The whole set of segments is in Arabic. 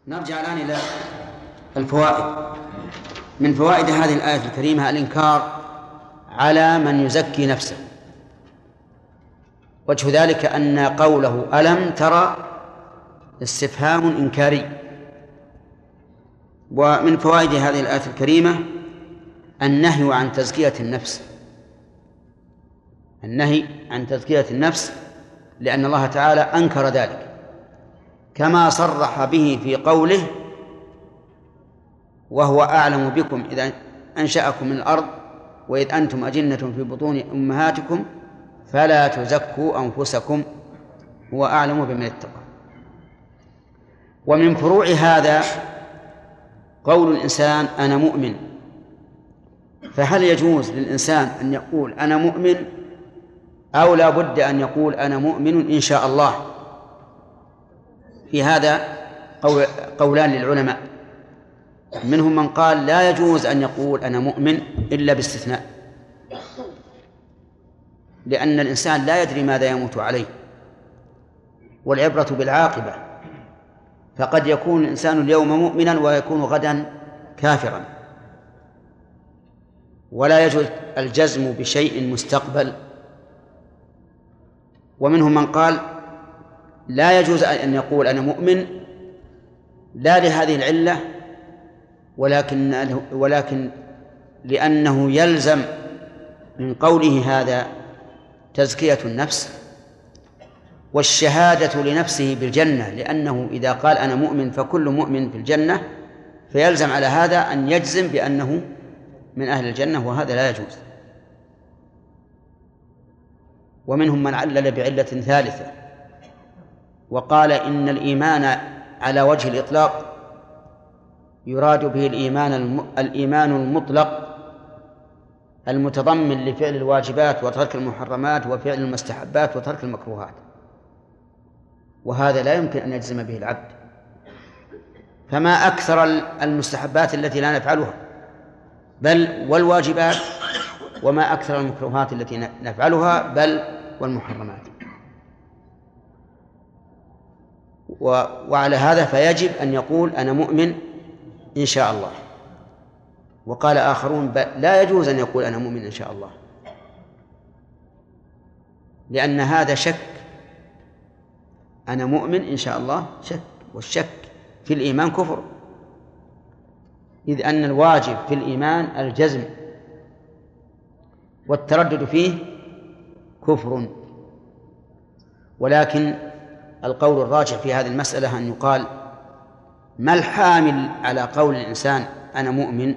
نرجع الآن إلى الفوائد. من فوائد هذه الآية الكريمة الإنكار على من يزكي نفسه. وجه ذلك أن قوله ألم ترى استفهام إنكاري. ومن فوائد هذه الآية الكريمة النهي عن تزكية النفس، النهي عن تزكية النفس، لأن الله تعالى أنكر ذلك كما صرح به في قوله وهو أعلم بكم إذا أنشأكم من الأرض وإذ أنتم أجنة في بطون أمهاتكم فلا تزكوا أنفسكم هو أعلم بمن اتقى. ومن فروع هذا قول الإنسان أنا مؤمن. فهل يجوز للإنسان أن يقول أنا مؤمن أو لا بد أن يقول أنا مؤمن إن شاء الله؟ في هذا قولان للعلماء، منهم من قال لا يجوز أن يقول أنا مؤمن إلا باستثناء، لأن الإنسان لا يدري ماذا يموت عليه، والعبرة بالعاقبة، فقد يكون الإنسان اليوم مؤمنا ويكون غدا كافرا، ولا يجوز الجزم بشيء مستقبل. ومنهم من قال لا يجوز أن يقول أنا مؤمن لا لهذه العلة، ولكن لأنه يلزم من قوله هذا تزكية النفس والشهادة لنفسه بالجنة، لأنه إذا قال أنا مؤمن فكل مؤمن في الجنة، فيلزم على هذا أن يجزم بأنه من أهل الجنة، وهذا لا يجوز. ومنهم من علل بعلة ثالثة وقال إن الإيمان على وجه الإطلاق يراد به الإيمان المطلق المتضمن لفعل الواجبات وترك المحرمات وفعل المستحبات وترك المكروهات، وهذا لا يمكن أن يجزم به العبد. فما أكثر المستحبات التي لا نفعلها، بل والواجبات، وما أكثر المكروهات التي نفعلها، بل والمحرمات. وعلى هذا فيجب أن يقول أنا مؤمن إن شاء الله. وقال آخرون لا يجوز أن يقول أنا مؤمن إن شاء الله، لأن هذا شك. أنا مؤمن إن شاء الله شك، والشك في الإيمان كفر، إذ أن الواجب في الإيمان الجزم، والتردد فيه كفر. ولكن القول الراجح في هذه المسألة أن يقال ما الحامل على قول الإنسان أنا مؤمن،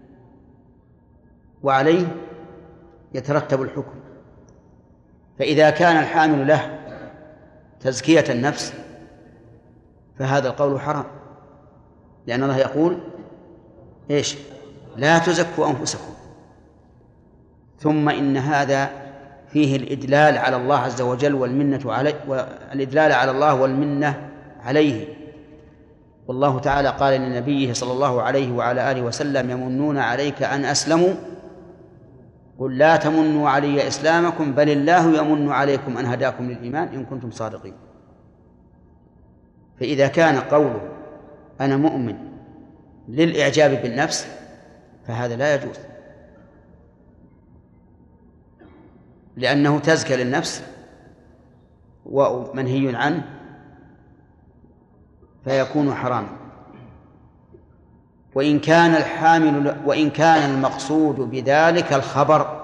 وعليه يترتب الحكم. فإذا كان الحامل له تزكية النفس فهذا القول حرام، لأن الله يقول إيش؟ لا تزكوا أنفسكم. ثم إن هذا فيه الإدلال على الله عز وجل والمنة عليه، والإدلال على الله والمنة عليه. والله تعالى قال لنبيه صلى الله عليه وعلى آله وسلم يمنون عليك أن أسلموا قل لا تمنوا علي إسلامكم بل الله يمن عليكم أن هداكم للإيمان إن كنتم صادقين. فإذا كان قوله أنا مؤمن للإعجاب بالنفس فهذا لا يجوز، لأنه تزكى للنفس ومنهي عنه فيكون حراما. وإن كان المقصود بذلك الخبر،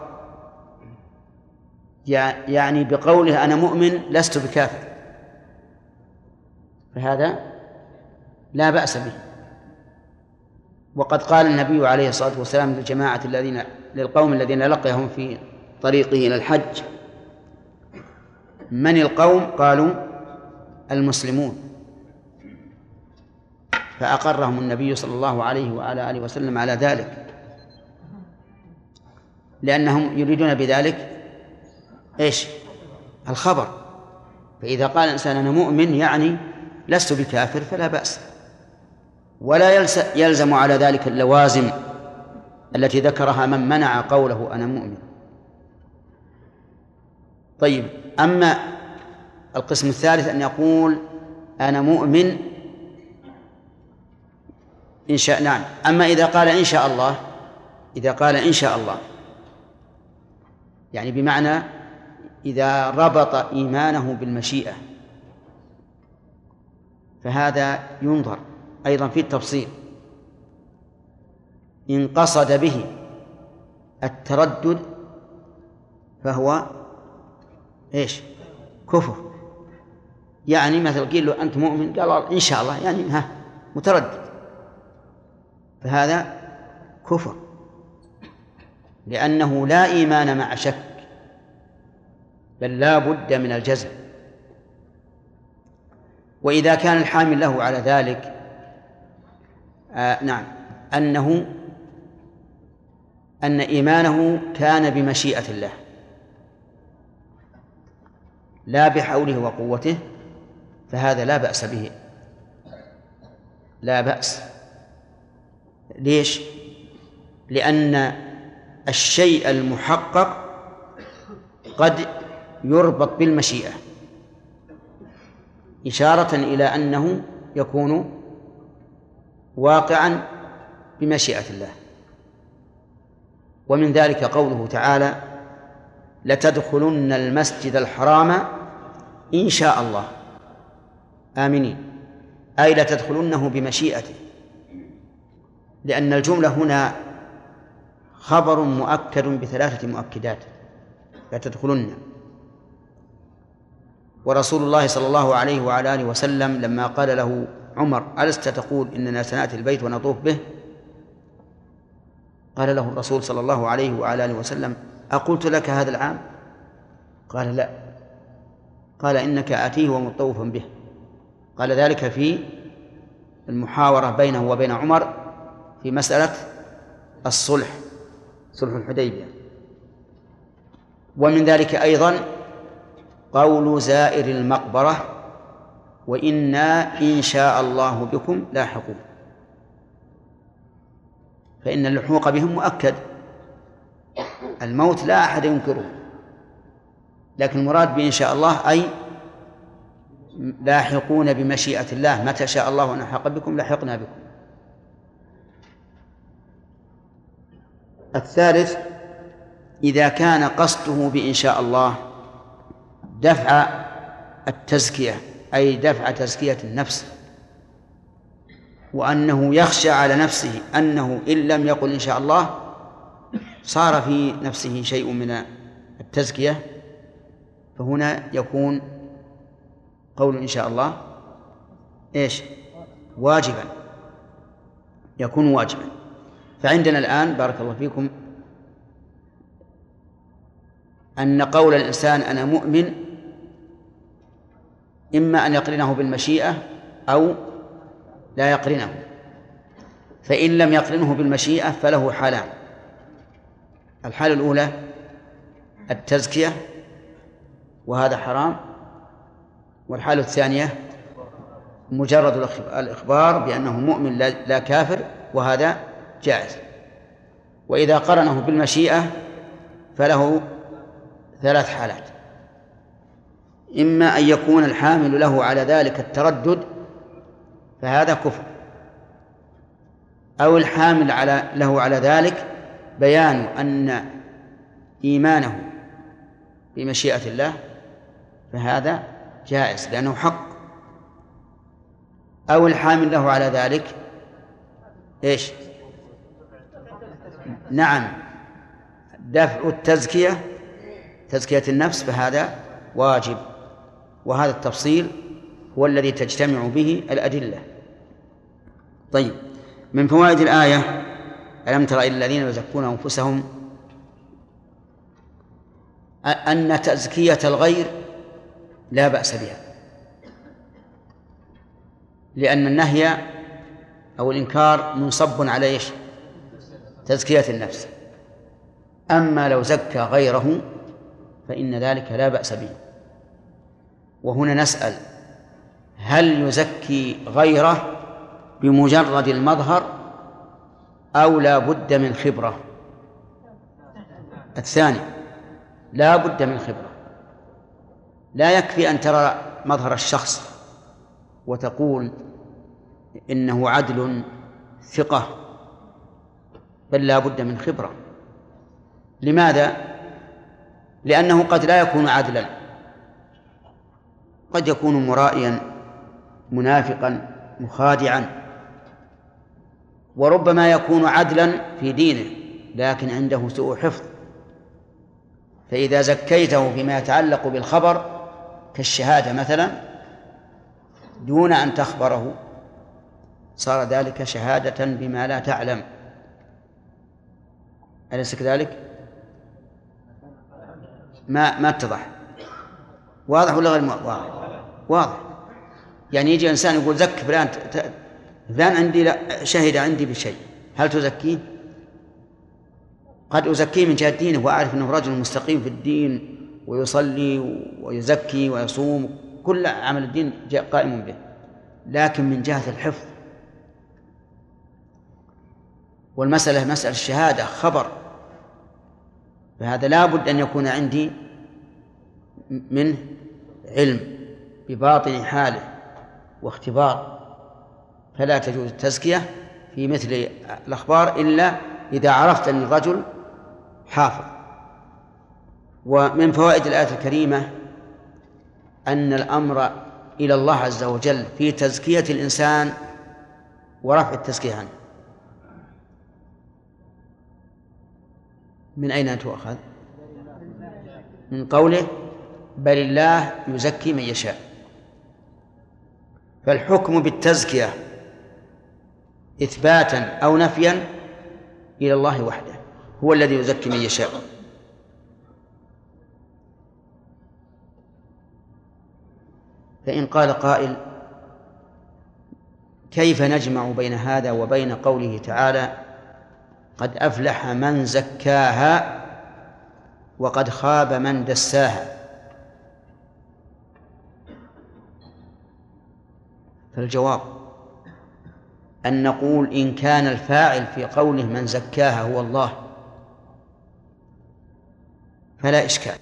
يعني بقوله أنا مؤمن لست بكافر، فهذا لا بأس به. وقد قال النبي عليه الصلاة والسلام للقوم الذين لقيهم في طريقه إلى الحج من القوم؟ قالوا المسلمون، فأقرهم النبي صلى الله عليه وعلى آله وسلم على ذلك، لأنهم يريدون بذلك إيش؟ الخبر. فإذا قال الإنسان أنا مؤمن يعني لست بكافر فلا بأس، ولا يلزم على ذلك اللوازم التي ذكرها من منع قوله أنا مؤمن. طيب، أما القسم الثالث أن يقول أنا مؤمن إن شاء. نعم. أما إذا قال إن شاء الله، إذا قال إن شاء الله يعني بمعنى إذا ربط إيمانه بالمشيئة، فهذا ينظر أيضا في التفصيل. إن قصد به التردد فهو إيش؟ كفر. يعني مثل قيل له أنت مؤمن، قال إن شاء الله، يعني متردد، فهذا كفر، لأنه لا إيمان مع شك، بل لا بد من الجزم. وإذا كان الحامل له على ذلك نعم أن إيمانه كان بمشيئة الله لا بحوله وقوته، فهذا لا بأس به، لا بأس. ليش؟ لأن الشيء المحقق قد يربط بالمشيئة، إشارة إلى أنه يكون واقعا بمشيئة الله. ومن ذلك قوله تعالى: لتدخلن المسجد الحرام إن شاء الله آمنين، أي لتدخلنه بمشيئته، لأن الجملة هنا خبر مؤكد بثلاثة مؤكدات: لتدخلن. ورسول الله صلى الله عليه وعلى آله وسلم لما قال له عمر: ألست تقول إننا سنأتي البيت ونطوف به؟ قال له الرسول صلى الله عليه وعلى آله وسلم: أقلت لك هذا العام؟ قال: لا. قال: إنك آتيه ومطوفا به. قال ذلك في المحاورة بينه وبين عمر في مسألة الصلح، صلح الحديبية. ومن ذلك أيضا قول زائر المقبرة: وإنا إن شاء الله بكم لاحقون، فإن اللحوق بهم مؤكد، الموت لا أحد ينكره، لكن المراد بإن شاء الله أي لاحقون بمشيئة الله، متى شاء الله أن نلحق بكم لحقنا بكم. الثالث: إذا كان قصده بإن شاء الله دفع التزكية، أي دفع تزكية النفس، وأنه يخشى على نفسه أنه إن لم يقل إن شاء الله صار في نفسه شيء من التزكية، فهنا يكون قول إن شاء الله إيش؟ واجبا، يكون واجبا. فعندنا الآن بارك الله فيكم أن قول الإنسان أنا مؤمن إما أن يقرنه بالمشيئة أو لا يقرنه، فإن لم يقرنه بالمشيئة فله حالان: الحالة الأولى التزكية وهذا حرام، والحالة الثانية مجرد الإخبار بأنه مؤمن لا كافر، وهذا جائز. وإذا قرنه بالمشيئة فله ثلاث حالات: إما أن يكون الحامل له على ذلك التردد فهذا كفر، أو الحامل له على ذلك بيان أن إيمانه بمشيئة الله فهذا جائز لأنه حق، أو الحامل له على ذلك إيش؟ نعم، دفع التزكية، تزكية النفس، فهذا واجب. وهذا التفصيل هو الذي تجتمع به الأدلة. طيب، من فوائد الآية: ألم تر إلى الذين يزكون أنفسهم، أن تزكية الغير لا بأس بها، لأن النهي أو الإنكار منصب على إيش؟ تزكية النفس. أما لو زكى غيره فإن ذلك لا بأس به. وهنا نسأل: هل يزكي غيره بمجرد المظهر أو لا بد من خبرة؟ الثاني، لا بد من خبرة. لا يكفي أن ترى مظهر الشخص وتقول إنه عدل ثقة، بل لا بد من خبرة. لماذا؟ لأنه قد لا يكون عدلا، قد يكون مرائيا منافقا مخادعا، وربما يكون عدلا في دينه لكن عنده سوء حفظ. فإذا زكيته فيما يتعلق بالخبر كالشهادة مثلا دون أن تخبره صار ذلك شهادة بما لا تعلم. أليس كذلك؟ ما اتضح. واضح ولا غير واضح؟ واضح. يعني يجي إنسان يقول زك فلان عندي، لا شهد عندي بشيء، هل تزكيه؟ قد أزكيه من جهة دينه وأعرف أنه رجل مستقيم في الدين ويصلي ويزكي ويصوم، كل عمل الدين قائم به، لكن من جهة الحفظ. والمسألة مسألة الشهادة خبر، فهذا لا بد أن يكون عندي منه علم بباطن حاله واختبار، فلا تجوز التزكية في مثل الأخبار إلا إذا عرفت أن الرجل حافظ. ومن فوائد الآية الكريمة أن الأمر إلى الله عز وجل في تزكية الإنسان ورفع التزكية عنه. من أين تؤخذ؟ من قوله بل الله يزكي من يشاء. فالحكم بالتزكية إثباتا أو نفيا إلى الله وحده، هو الذي يزكي من يشاء. فإن قال قائل كيف نجمع بين هذا وبين قوله تعالى قد أفلح من زكاها وقد خاب من دساها؟ فالجواب أن نقول إن كان الفاعل في قوله من زكاها هو الله فلا إشكال،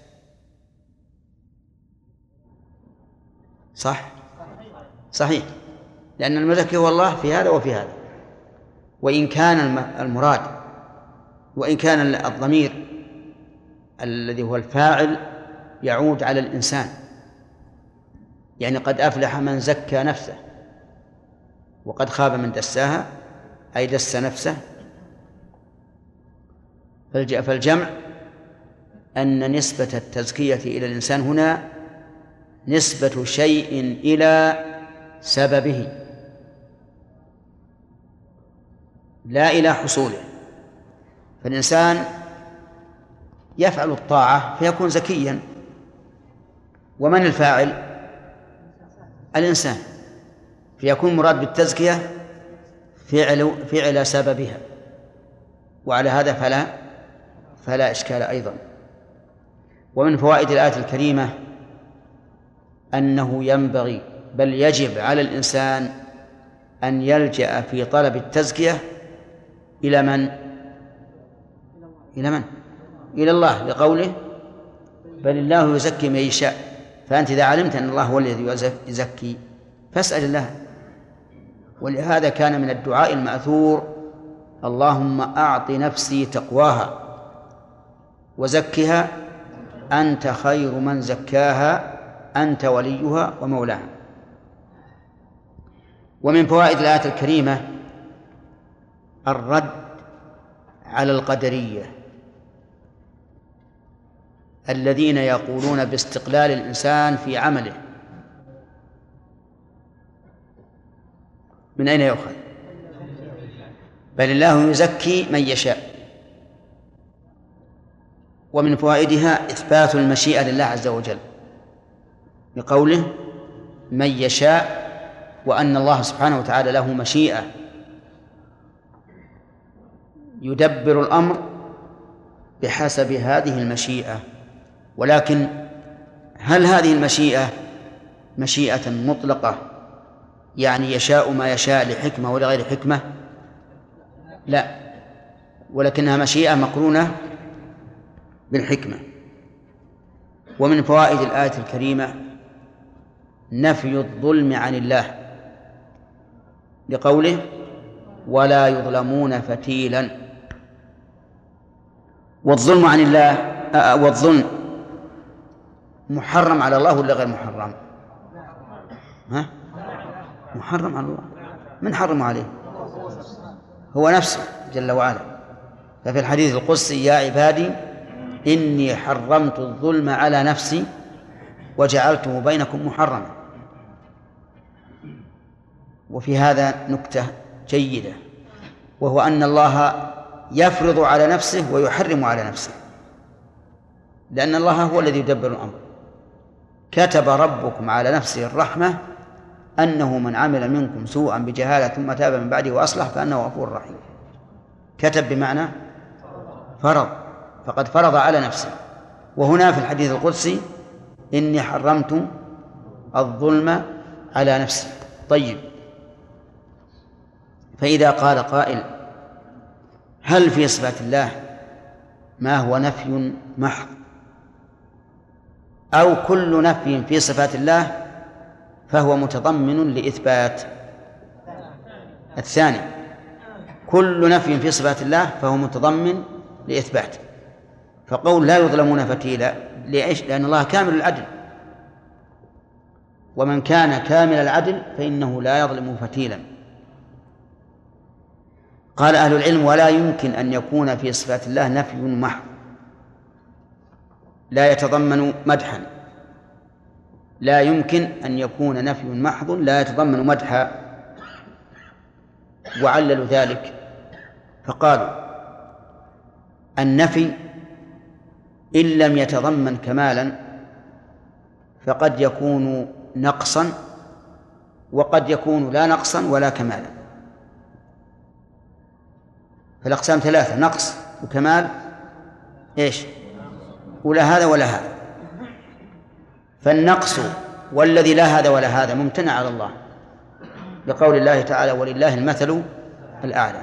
صحيح، لأن المزكي هو الله في هذا وفي هذا. وإن كان المراد، وإن كان الضمير الذي هو الفاعل يعود على الإنسان، يعني قد أفلح من زكى نفسه وقد خاب من دساها أي دس نفسه. فالجمع أن نسبة التزكية إلى الإنسان هنا نسبة شيء إلى سببه لا إلى حصوله. فالإنسان يفعل الطاعة فيكون زكيا، ومن الفاعل؟ الإنسان، فيكون مراد بالتزكية فعل سببها، وعلى هذا فلا إشكال أيضا. ومن فوائد الآية الكريمة أنه ينبغي بل يجب على الإنسان أن يلجأ في طلب التزكية إلى من؟ إلى الله، لقوله بل الله يزكي من يشاء. فأنت إذا علمت أن الله هو الذي يزكي فاسأل الله. ولهذا كان من الدعاء المأثور اللهم أعط نفسي تقواها وزكها أنت خير من زكاها أنت وليها ومولاها. ومن فوائد الآية الكريمة الرد على القدرية الذين يقولون باستقلال الإنسان في عمله. من أين يؤخذ؟ بل الله يزكي من يشاء. ومن فوائدها إثبات المشيئة لله عز وجل بقوله من يشاء، وأن الله سبحانه وتعالى له مشيئة يدبر الأمر بحسب هذه المشيئة. ولكن هل هذه المشيئة مشيئة مطلقة يعني يشاء ما يشاء لحكمة ولغير حكمة؟ لا، ولكنها مشيئة مقرونة بالحكمة. ومن فوائد الآية الكريمة نفي الظلم عن الله لقوله ولا يظلمون فتيلا. والظلم عن الله والظلم محرم على الله ولا غير محرم؟ محرم على الله. من حرم عليه؟ هو نفسه جل وعلا. ففي الحديث القدسي: يا عبادي إني حرمت الظلم على نفسي وجعلته بينكم محرما. وفي هذا نكتة جيدة، وهو أن الله يفرض على نفسه ويحرم على نفسه، لأن الله هو الذي يدبر الأمر. كتب ربكم على نفسه الرحمة أنه من عمل منكم سوءا بجهالة ثم تاب من بعده وأصلح فأنه غفور رحيم. كتب بمعنى فرض، فقد فرض على نفسه. وهنا في الحديث القدسي: إني حرمت الظلم على نفسي. طيب، فإذا قال قائل: هل في صفات الله ما هو نفي محض، أو كل نفي في صفات الله فهو متضمن لإثبات؟ الثاني، كل نفي في صفات الله فهو متضمن لإثبات. فقول لا يظلمون فتيلا، ليش؟ لأن الله كامل العدل، ومن كان كامل العدل فإنه لا يظلم فتيلا. قال أهل العلم: ولا يمكن أن يكون في صفات الله نفي محض لا يتضمن مدحا. لا يمكن أن يكون نفي محض لا يتضمن مدحا. وعللوا ذلك فقالوا: النفي إن لم يتضمن كمالا فقد يكون نقصا، وقد يكون لا نقصا ولا كمالا. فالأقسام ثلاثة: نقص وكمال إيش؟ ولا هذا ولا هذا. فالنقص والذي لا هذا ولا هذا ممتنع على الله، بقول الله تعالى: ولله المثل الأعلى.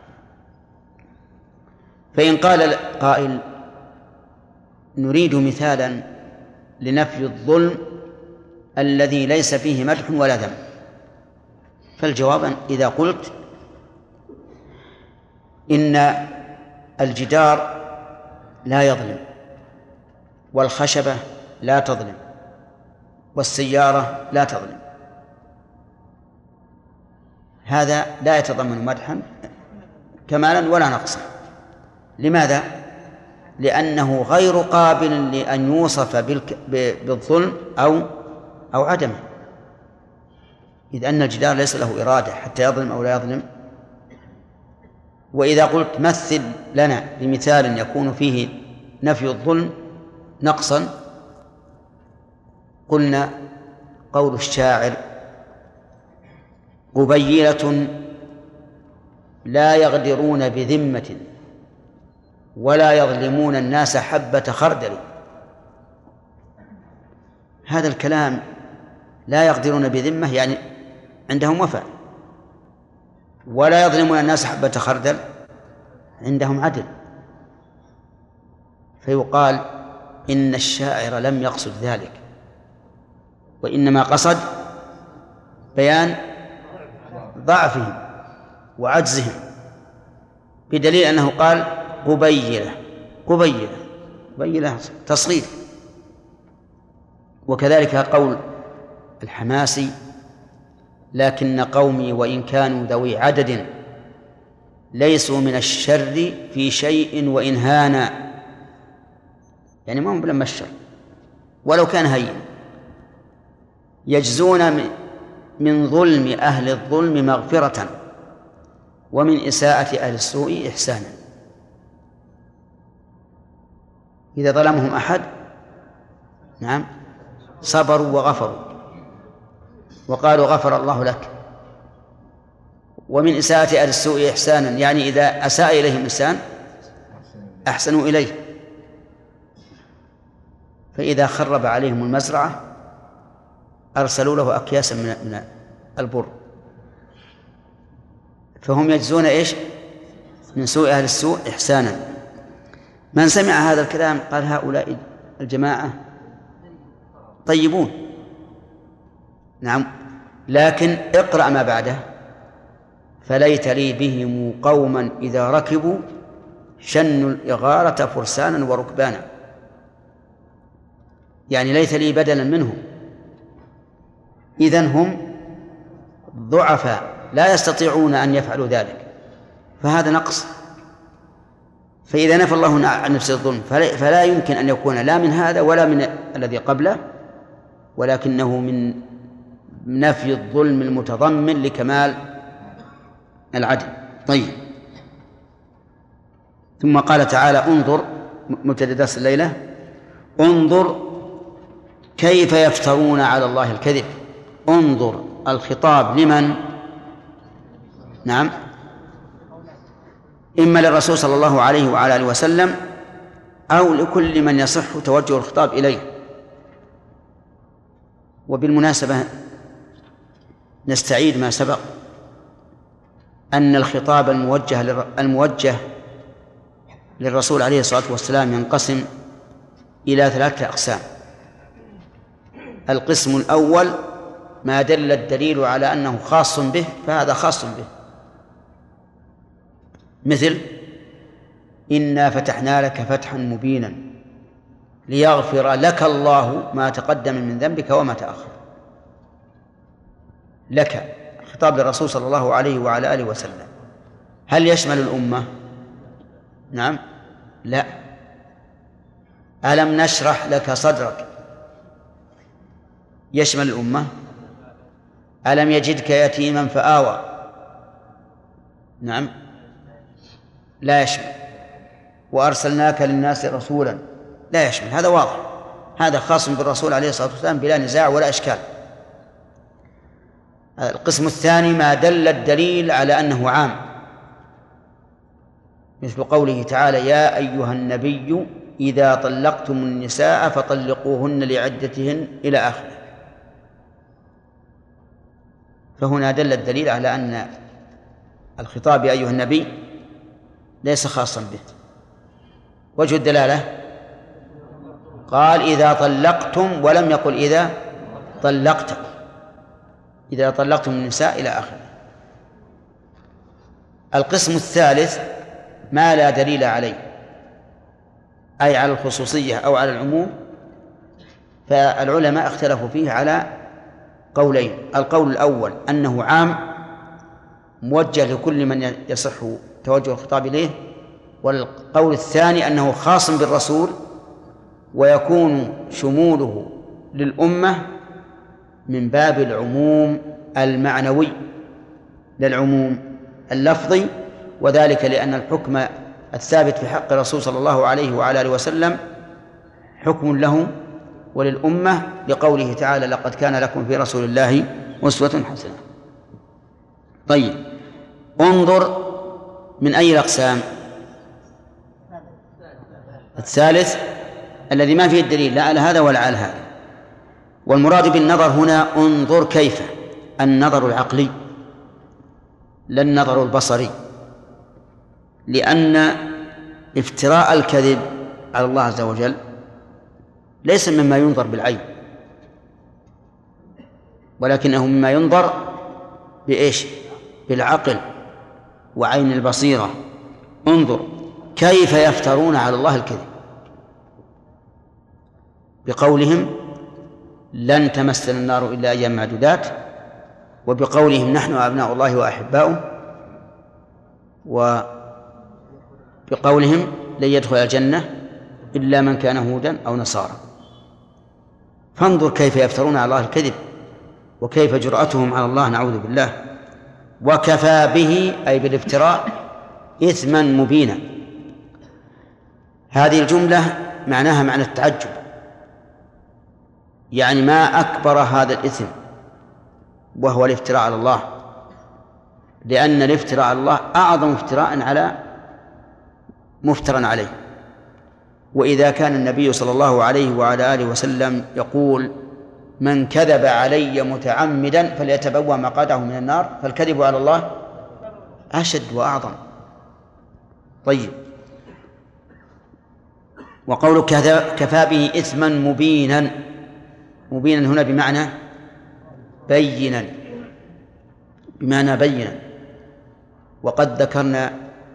فإن قال قائل: نريد مثالا لنفي الظلم الذي ليس فيه مدح ولا ذم، فالجواب: إذا قلت إن الجدار لا يظلم، والخشبة لا تظلم، والسيارة لا تظلم، هذا لا يتضمن مدحا كمالا ولا نقصا. لماذا؟ لأنه غير قابل لأن يوصف بالظلم أو عدمه، إذ أن الجدار ليس له إرادة حتى يظلم أو لا يظلم. وإذا قلت مثل لنا بمثال يكون فيه نفي الظلم نقصا، قلنا: قول الشاعر: قبيلة لا يغدرون بذمة ولا يظلمون الناس حبة خردل. هذا الكلام لا يغدرون بذمة يعني عندهم وفاء، ولا يظلمون الناس حبة خردل عندهم عدل. فيقال إن الشاعر لم يقصد ذلك، وإنما قصد بيان ضعفهم وعجزهم، بدليل أنه قال قبيلة تصغير. وكذلك قول الحماسي: لكن قومي وإن كانوا ذوي عدد ليسوا من الشر في شيء وإن هانا، يعني ما هم بلما الشر ولو كان هين. يجزون من ظلم أهل الظلم مغفرة ومن إساءة أهل السوء إحسانا. إذا ظلمهم أحد نعم صبروا وغفروا وقالوا غفر الله لك. ومن إساءة أهل السوء إحسانا، يعني إذا أساء إليهم إنسان أحسنوا إليه. فإذا خرب عليهم المزرعة أرسلوا له أكياسا من البر. فهم يجزون إيش؟ من سوء أهل السوء إحسانا. من سمع هذا الكلام قال: هؤلاء الجماعة طيبون. نعم، لكن اقرأ ما بعده فليت لي بهم قوما إذا ركبوا شنوا الإغارة فرسانا وركبانا، يعني ليت لي بدلا منهم. إذن هم ضعفاء لا يستطيعون أن يفعلوا ذلك، فهذا نقص. فإذا نفى الله عن نفسه الظلم فلا يمكن أن يكون لا من هذا ولا من الذي قبله، ولكنه من نفي الظلم المتضمن لكمال العدل. طيب، ثم قال تعالى: انظر، مبتدأ درس الليلة، انظر كيف يفترون على الله الكذب. انظر الخطاب لمن؟ نعم، إما للرسول صلى الله عليه وعلى آله وسلم أو لكل من يصح توجه الخطاب إليه. وبالمناسبة نستعيد ما سبق أن الخطاب الموجه للرسول عليه الصلاة والسلام ينقسم إلى 3 أقسام. القسم الأول ما دل الدليل على أنه خاص به فهذا خاص به، مثل: إنا فتحنا لك فتحا مبينا ليغفر لك الله ما تقدم من ذنبك وما تأخر. لك خطاب للرسول صلى الله عليه وعلى آله وسلم، هل يشمل الأمة؟ نعم، لا. ألم نشرح لك صدرك يشمل الأمة؟ ألم يجدك يتيما فآوى؟ نعم، لا يشمل. وأرسلناك للناس رسولا، لا يشمل. هذا واضح، هذا خاص بالرسول عليه الصلاة والسلام بلا نزاع ولا إشكال. القسم الثاني ما دل الدليل على أنه عام، مثل قوله تعالى: يا أيها النبي إذا طلقتم النساء فطلقوهن لعدتهن إلى آخره. فهنا دل الدليل على أن الخطاب يا أيها النبي ليس خاصا به. وجه الدلالة قال: إذا طلقتم، ولم يقل إذا طلقتم. إذا طلقتم النساء إلى آخره. القسم الثالث ما لا دليل عليه، أي على الخصوصية أو على العموم، فالعلماء اختلفوا فيه على قولين. القول الأول أنه عام موجه لكل من يصح توجه الخطاب إليه، والقول الثاني أنه خاص بالرسول ويكون شموله للأمة من باب العموم المعنوي للعموم اللفظي، وذلك لأن الحكم الثابت في حق الرسول صلى الله عليه وعلى آله وسلم حكم له وللأمة، لقوله تعالى: لقد كان لكم في رسول الله أسوة حسنة. طيب، انظر من أي الأقسام؟ الثالث الذي ما فيه الدليل لا على هذا ولا على هذا. والمراد بالنظر هنا انظر كيف، النظر العقلي لا النظر البصري، لأن افتراء الكذب على الله عز وجل ليس مما ينظر بالعين، ولكنه مما ينظر بإيش؟ بالعقل وعين البصيرة. انظر كيف يفترون على الله الكذب بقولهم لن تمسنا النار إلا أيام معدودات، وبقولهم نحن أبناء الله وأحباؤه، وبقولهم لن يدخل الجنة إلا من كان هودا أو نصارى. فانظر كيف يفترون على الله الكذب وكيف جرأتهم على الله، نعوذ بالله. وكفى به أي بالافتراء إثما مبينا. هذه الجملة معناها معنى التعجب، يعني ما أكبر هذا الإثم وهو الافتراء على الله، لأن الافتراء على الله أعظم افتراء على مفترى عليه. وإذا كان النبي صلى الله عليه وعلى آله وسلم يقول: من كذب علي متعمدا فليتبوأ مقعده من النار، فالكذب على الله أشد وأعظم. طيب، وقولك كفى به إثما مبينا، مبينا هنا بمعنى بينا، بمعنى بينا، وقد ذكرنا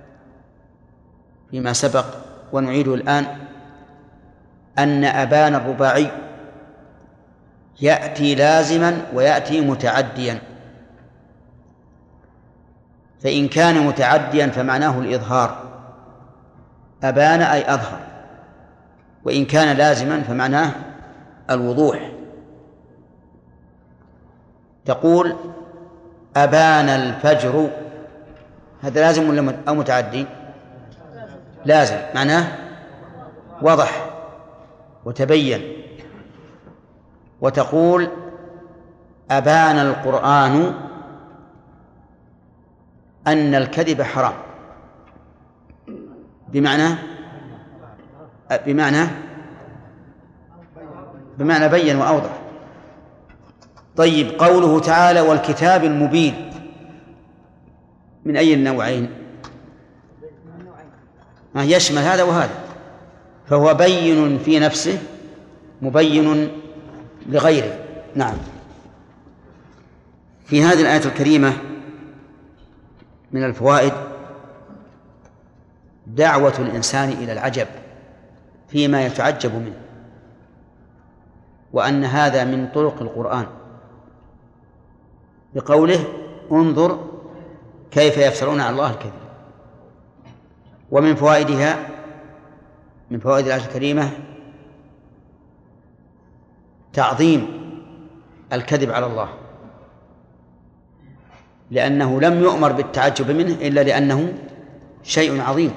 فيما سبق ونعيده الآن أن أبان الرباعي يأتي لازما ويأتي متعديا، فإن كان متعديا فمعناه الإظهار، أبان أي أظهر، وإن كان لازما فمعناه الوضوح. تقول أبان الفجر، هذا لازم ولا أو متعدي؟ لازم، معناه وضح وتبين. وتقول أبان القرآن أن الكذب حرام، بمعنى بين وأوضح. طيب، قوله تعالى والكتاب المبين من أي النوعين؟ يشمل هذا وهذا، فهو بين في نفسه مبين لغيره. نعم. في هذه الآية الكريمة من الفوائد دعوة الإنسان إلى العجب فيما يتعجب منه، وأن هذا من طرق القرآن بقوله انظر كيف يفترون على الله الكذب. ومن فوائدها، من فوائد الآية الكريمة تعظيم الكذب على الله، لأنه لم يؤمر بالتعجب منه إلا لأنه شيء عظيم.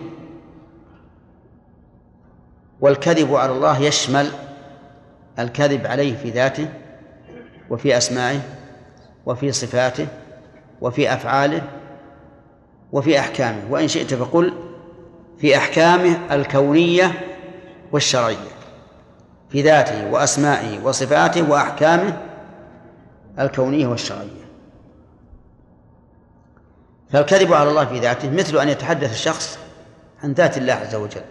والكذب على الله يشمل الكذب عليه في ذاته وفي أسمائه وفي صفاته وفي أفعاله وفي أحكامه، وإن شئت فقل في أحكامه الكونية والشرعية، في ذاته وأسمائه وصفاته وأحكامه الكونية والشرعية. فالكذب على الله في ذاته مثل أن يتحدث الشخص عن ذات الله عز وجل،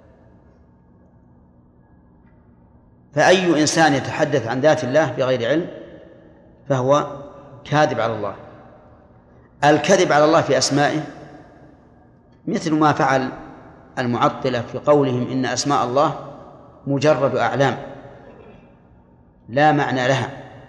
فأي إنسان يتحدث عن ذات الله بغير علم فهو كاذب على الله. الكذب على الله في أسمائه مثل ما فعل المعطلة في قولهم إن أسماء الله مجرد أعلام لا معنى لها،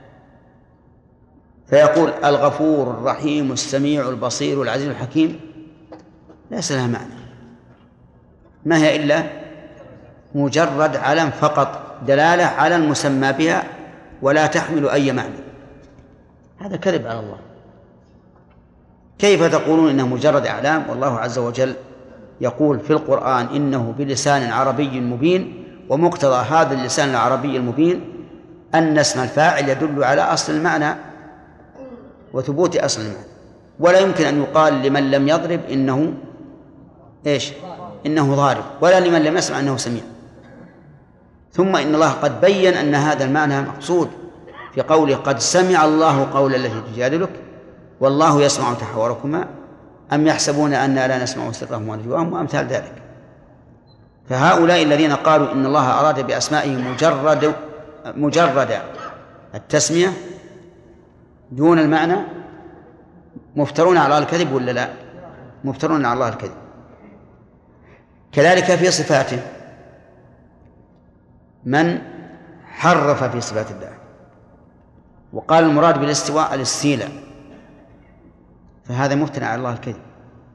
فيقول الغفور الرحيم السميع البصير العزيز الحكيم ليس لها معنى، ما هي إلا مجرد علم فقط، دلالة على المسمى بها ولا تحمل أي معنى. هذا كذب على الله. كيف تقولون إنه مجرد أعلام والله عز وجل يقول في القرآن إنه بلسان عربي مبين، ومقتضى هذا اللسان العربي المبين أن اسم الفاعل يدل على أصل المعنى وثبوت أصل المعنى، ولا يمكن أن يقال لمن لم يضرب إنه إنه ضارب، ولا لمن لم يسمع أنه سميع. ثم إن الله قد بين أن هذا المعنى مقصود في قوله قد سمع الله قول التي تجادلك والله يسمع تحاوركما أم يحسبون أننا لا نسمع سرهم ونجواهم وأمثال ذلك. فهؤلاء الذين قالوا إن الله أراد بأسمائه مجرد التسمية دون المعنى مفترون على الكذب ولا لا؟ مفترون على الله الكذب. كذلك في صفاته من حرف في صفات الله وقال المراد بالاستواء الاستيلاء، فهذا مفترى على الله الكذب.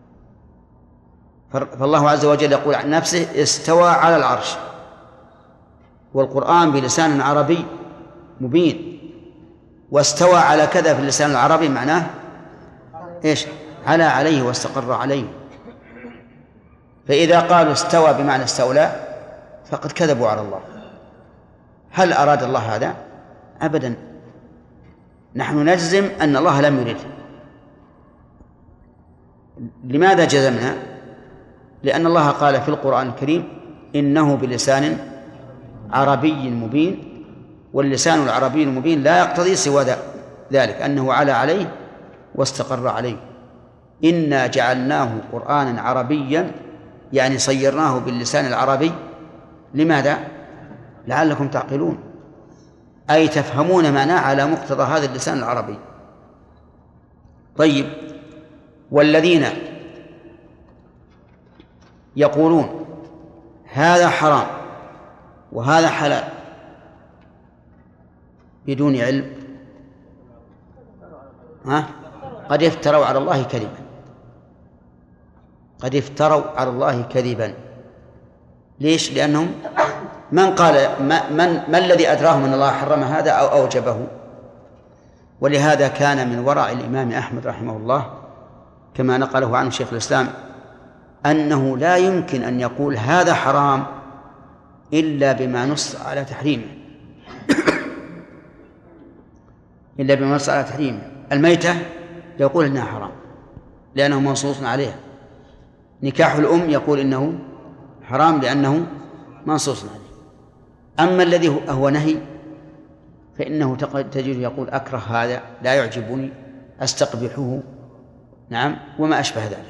فالله عز وجل يقول عن نفسه استوى على العرش، والقرآن بلسان عربي مبين، واستوى على كذا في اللسان العربي معناه على عليه واستقر عليه. فإذا قالوا استوى بمعنى استولى فقد كذبوا على الله. هل أراد الله هذا؟ أبدا. نحن نجزم أن الله لم يرد. لماذا جزمنا؟ لأن الله قال في القرآن الكريم إنه بلسان عربي مبين، واللسان العربي المبين لا يقتضي سوى ذلك أنه على عليه واستقر عليه. إنا جعلناه قرآنا عربيا، يعني صيرناه باللسان العربي. لماذا؟ لعلكم تعقلون، أي تفهمون معناه على مقتضى هذا اللسان العربي. طيب، والذين يقولون هذا حرام وهذا حلال بدون علم قد افتروا على الله كذبا، قد افتروا على الله كذبا. ليش؟ لأنهم من قال ما الذي أدراهم أن الله حرم هذا أو أوجبه؟ ولهذا كان من ورع الإمام أحمد رحمه الله كما نقله عنه شيخ الإسلام أنه لا يمكن أن يقول هذا حرام إلا بما نص على تحريمه إلا بما نص على تحريمه. الميتة يقول إنها حرام لأنه منصوص عليها، نكاح الأم يقول إنه حرام لأنه منصوص عليه. أما الذي هو نهي فإنه تجد يقول أكره هذا، لا يعجبني، أستقبحه، نعم، وما أشبه ذلك.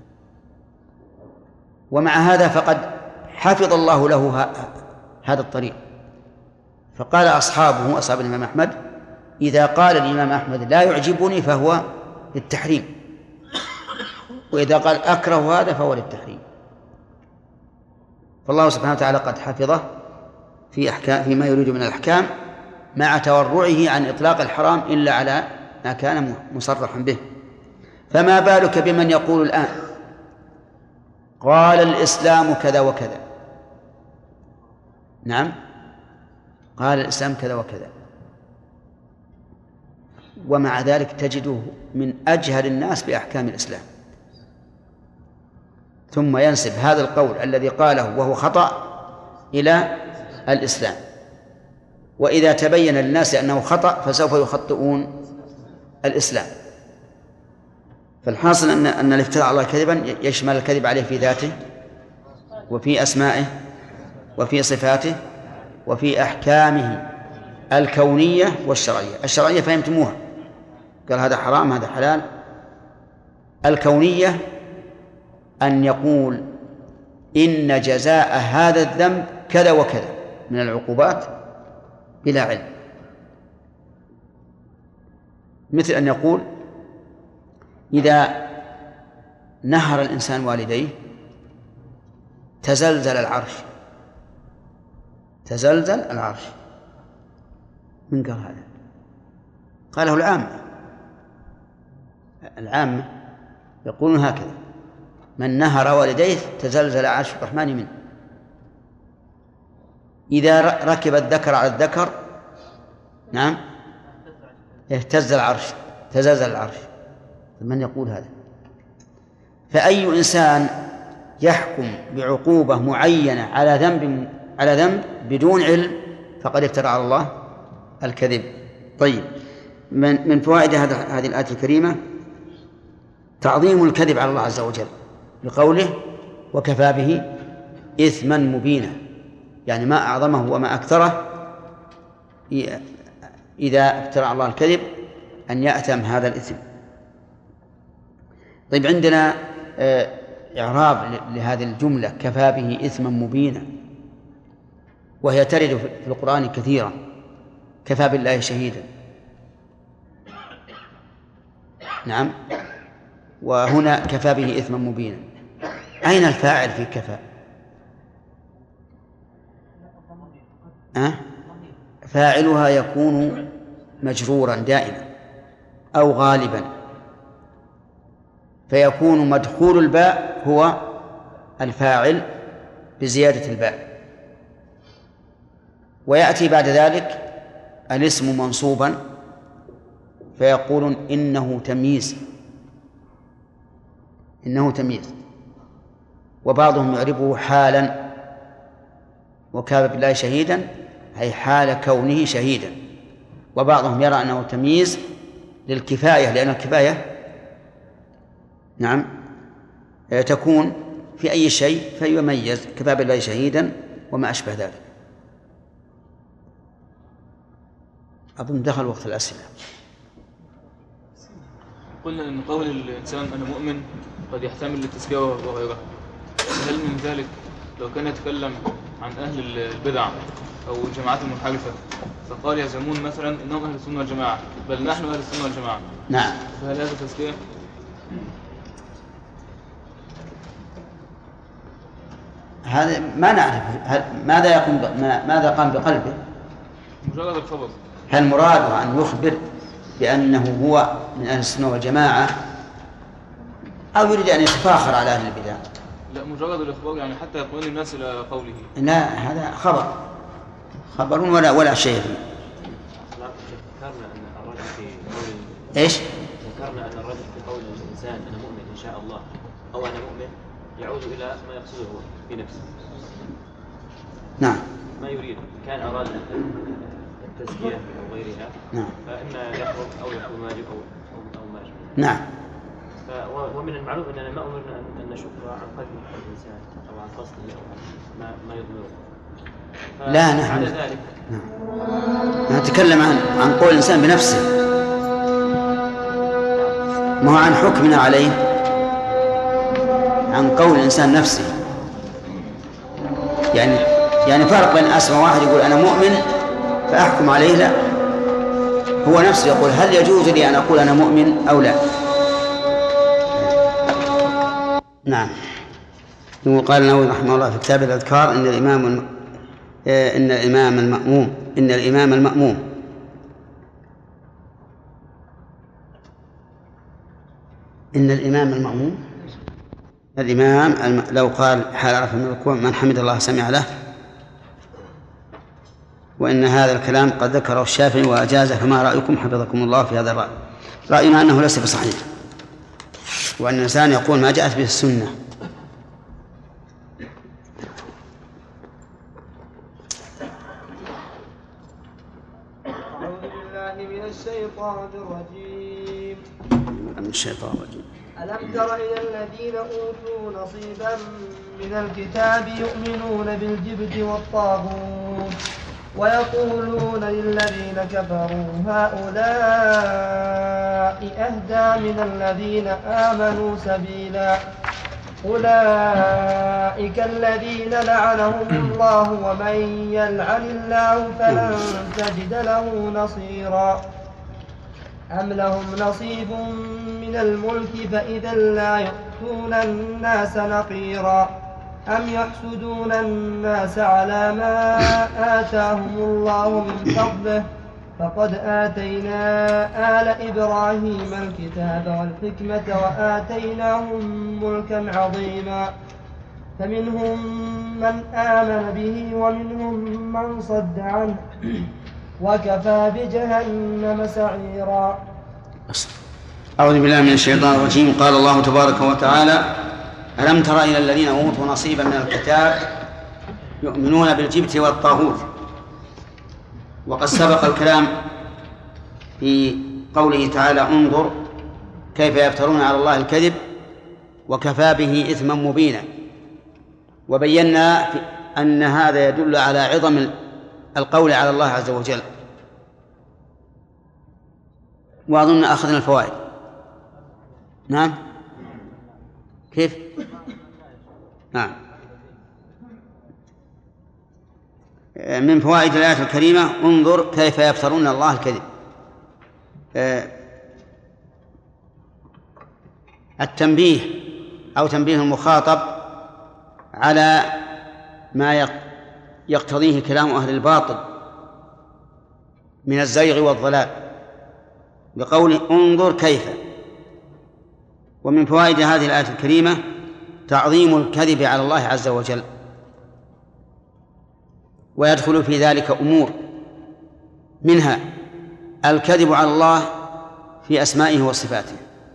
ومع هذا فقد حفظ الله له هذا الطريق، فقال أصحاب الإمام أحمد إذا قال الإمام أحمد لا يعجبني فهو للتحريم، وإذا قال أكره هذا فهو للتحريم. فالله سبحانه وتعالى قد حفظه فيما يريد من الأحكام مع تورعه عن إطلاق الحرام إلا على ما كان مصرحا به. فما بالك بمن يقول الآن قال الإسلام كذا وكذا، نعم، قال الإسلام كذا وكذا، ومع ذلك تجده من أجهل الناس بأحكام الإسلام، ثم ينسب هذا القول الذي قاله وهو خطأ إلى الإسلام، وإذا تبين للناس أنه خطأ فسوف يخطئون الإسلام. فالحاصل أن الافتراء على الله كذبا يشمل الكذب عليه في ذاته وفي أسمائه وفي صفاته وفي أحكامه الكونية والشرعية. الشرعية فهمتموها، قال هذا حرام هذا حلال. الكونية أن يقول إن جزاء هذا الذنب كذا وكذا من العقوبات بلا علم، مثل أن يقول إذا نهر الإنسان والديه تزلزل العرش، تزلزل العرش. من قال هذا؟ قاله العامة يقولون هكذا: من نهر والديه تزلزل عرش الرحمن منه. إذا ركب الذكر على الذكر، نعم، اهتز العرش، تزلزل العرش. من يقول هذا؟ فأي إنسان يحكم بعقوبة معينة على ذنب بدون علم فقد افترى على الله الكذب. طيب، من فوائد هذه الآية الكريمة تعظيم الكذب على الله عز وجل بقوله وكفى به إثما مبينا، يعني ما أعظمه وما أكثره إذا افترى على الله الكذب أن يأثم هذا الإثم. طيب، عندنا إعراب لهذه الجملة كفى به إثما مبينا، وهي ترد في القرآن كثيرا: كفى بالله شهيدا، نعم، وهنا كفى به إثما مبينا. أين الفاعل في كفى؟ فاعلها يكون مجرورا دائما أو غالبا، فيكون مدخول الباء هو الفاعل بزيادة الباء، ويأتي بعد ذلك الاسم منصوبا فيقولون إنه تمييز، إنه تمييز. وبعضهم يعربه حالا، وكفى بالله شهيدا أي حال كونه شهيدا. وبعضهم يرى أنه تمييز للكفاية، لأن الكفاية، نعم، تكون في أي شيء فيميز، كفى بالله شهيدا وما أشبه ذلك. أظن دخل وقت الأسئلة. قلنا أن قول الإنسان أنا مؤمن قد يحتمل التزكية وغيرها، هل من ذلك لو كان يتكلم عن أهل البدع أو الجماعات المنحرفة فقال يزعمون مثلا إنهم أهل السنة والجماعة بل نحن أهل السنة والجماعة، نعم، فهل هذا تزكية؟ هذا ما نعرف ماذا قام بقلبه. مجرد الخبر. هل مراده أن يخبر بأنه هو من أهل السنة والجماعة أو يريد أن يتفاخر على أهل البدع؟ لا، مجرد الإخبار يعني حتى يطمئن الناس إلى قوله. لا، هذا خبر ولا شيء فيه. ذكرنا أن الرجل في قول إيش؟ ذكرنا أن الرجل في قول الإنسان أنا مؤمن إن شاء الله أو أنا مؤمن يعود إلى ما يقصده في نفسه. نعم. ما يريد كان أراد التزكية أو غيرها. نعم. فإما يحرم أو يكون واجب أو ما أشبه. نعم. ومن المعلوم أننا ما أمرنا أن نشك عن قلب الإنسان أو عن قصده أو عن ما يضمره. لا، نحن نتكلم عن قول الإنسان بنفسه، ما هو عن حكمنا عليه، عن قول الإنسان نفسه. يعني فرق بين أسمى واحد يقول أنا مؤمن فأحكم عليه، لا، هو نفسه يقول هل يجوز لي أن أقول أنا مؤمن أو لا. نعم. وقال النووي رحمه الله في كتاب الأذكار إن الإمام المأموم لو قال حال عرف من الركوع من حمد الله سمع له، وإن هذا الكلام قد ذكره الشافعي وأجازه، فما رأيكم حفظكم الله في هذا الرأي؟ رأينا أنه ليس بصحيح، وأن الإنسان يقول ما جاءت به السنة. من الشيطان الرجيم. ألم تر إلى الذين أوتوا نصيبا من الكتاب يؤمنون بالجبت والطاغوت ويقولون للذين كفروا هؤلاء أهدى من الذين آمنوا سبيلا أولئك الذين لعنهم الله ومن يلعن الله فلن تجد له نصيرا أم لهم نصيب من الملك فإذا لا يؤتون الناس نقيرا أم يحسدون الناس على ما آتاهم الله من فضله فقد آتينا آل إبراهيم الكتاب والحكمة وآتيناهم ملكا عظيما فمنهم من آمن به ومنهم من صد عنه وكفى بجهنم سعيرا. أعوذ بالله من الشيطان الرجيم. قال الله تبارك وتعالى ألم تر إلى الذين أوتوا نصيبا من الكتاب يؤمنون بالجبت والطاغوت. وقد سبق الكلام في قوله تعالى انظر كيف يفترون على الله الكذب وكفى به إثما مبينا، وبينا أن هذا يدل على عظم القول على الله عز وجل. وأظن أخذنا الفوائد. نعم. كيف؟ نعم. من فوائد الآية الكريمة انظر كيف يفترون الله الكذب. التنبيه أو تنبيه المخاطب على ما يقتضيه كلام أهل الباطل من الزيغ والضلال بقول انظر كيف. ومن فوائد هذه الآية الكريمة تعظيم الكذب على الله عز وجل، ويدخل في ذلك أمور، منها الكذب على الله في أسمائه وصفاته،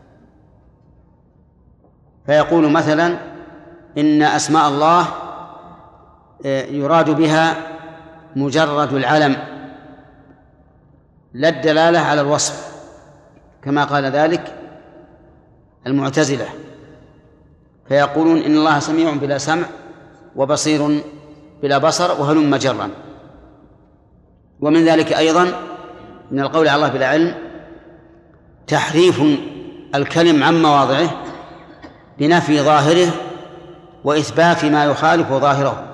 فيقول مثلا إن أسماء الله يراد بها مجرد العلم لا الدلالة على الوصف، كما قال ذلك المعتزلة، فيقولون إن الله سميع بلا سمع وبصير بلا بصر وهلم جرا. ومن ذلك أيضا من القول على الله بلا علم تحريف الكلم عن مواضعه بنفي ظاهره وإثبات ما يخالف ظاهره،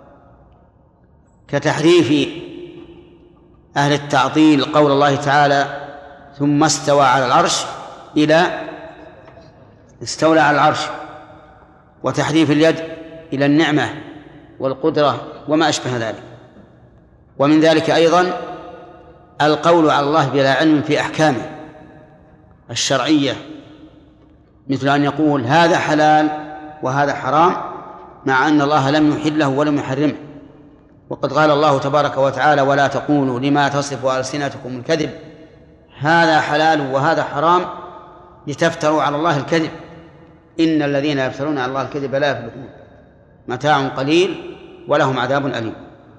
كتحريف أهل التعطيل قول الله تعالى ثم استوى على العرش إلى استولى على العرش، وتحريف اليد إلى النعمة والقدرة وما أشبه ذلك. ومن ذلك أيضا القول على الله بلا علم في أحكامه الشرعية، مثل أن يقول هذا حلال وهذا حرام مع أن الله لم يحله ولم يحرمه. وقد قال الله تبارك وتعالى ولا تقولوا لما تصف ألسنتكم الكذب هذا حلال وهذا حرام لتفتروا على الله الكذب إن الذين يفترون على الله الكذب لا يفلحون متاع قليل ولهم عذاب أليم.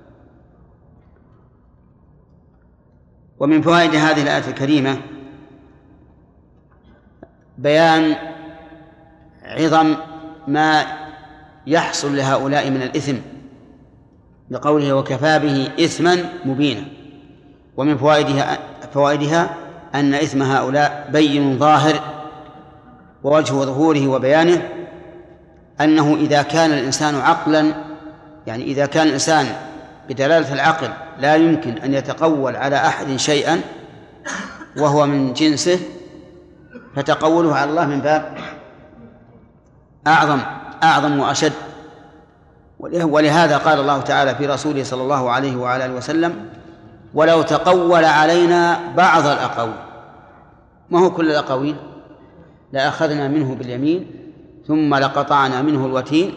ومن فوائد هذه الآية الكريمة بيان عظم ما يحصل لهؤلاء من الإثم بقوله وكفى به إثما مبينا. ومن فوائدها أن إثم هؤلاء بين ظاهر، ووجه ظهوره وبيانه أنه إذا كان الإنسان عقلا، يعني إذا كان الإنسان بدلالة العقل لا يمكن أن يتقول على أحد شيئا وهو من جنسه، فتقوله على الله من باب أعظم وأشد. ولهذا قال الله تعالى في رسوله صلى الله عليه وعلى آله وسلم ولو تقول علينا بعض الأقاويل، ما هو كل الأقاويل، لأخذنا منه باليمين ثم لقطعنا منه الوتين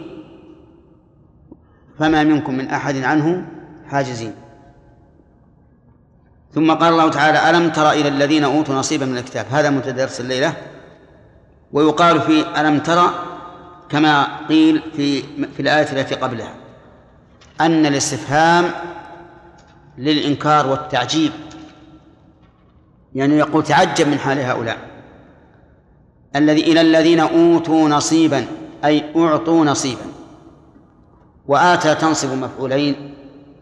فما منكم من أحد عنه حاجزين. ثم قال الله تعالى ألم تر إلى الذين أوتوا نصيبا من الكتاب، هذا متدرس الليلة. ويقال في ألم تر كما قيل في الآية التي قبلها أن الاستفهام للإنكار والتعجيب، يعني يقول تعجب من حال هؤلاء إلى الذين أوتوا نصيبا أي أعطوا نصيبا. وآتى تنصب مفعولين،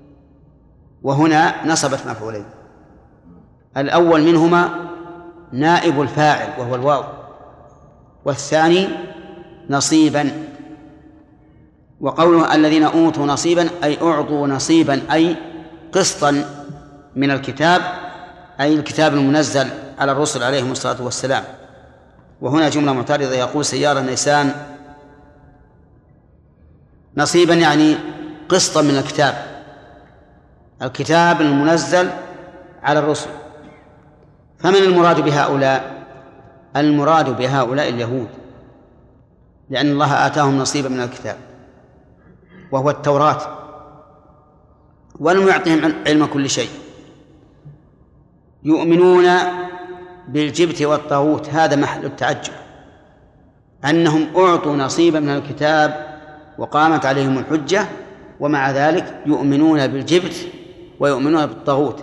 وهنا نصبت مفعولين، الأول منهما نائب الفاعل وهو الواو، والثاني نصيبا. وقوله الذين أوتوا نصيبا أي أعطوا نصيبا أي قسطا من الكتاب، أي الكتاب المنزل على الرسل عليهم الصلاة والسلام. وهنا جملة معترضة يقول سيارة نيسان نصيبا يعني قسطا من الكتاب المنزل على الرسل. فمن المراد بهؤلاء؟ المراد بهؤلاء اليهود، لأن الله آتاهم نصيبا من الكتاب وهو التوراة، ولم يعطهم علم كل شيء. يؤمنون بالجبت والطاغوت، هذا محل التعجب أنهم أعطوا نصيبا من الكتاب وقامت عليهم الحجة، ومع ذلك يؤمنون بالجبت ويؤمنون بالطاغوت.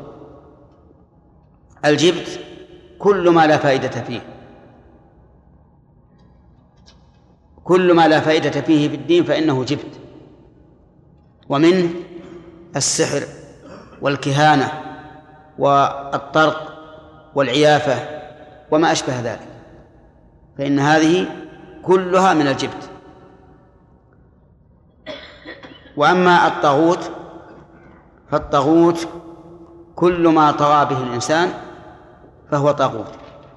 الجبت كل ما لا فائدة فيه، كل ما لا فائدة فيه في الدين فإنه جبت، ومنه السحر والكهانة والطرق والعيافة وما أشبه ذلك، فإن هذه كلها من الجبت. وأما الطاغوت فالطاغوت كل ما طغى به الإنسان فهو طاغوت.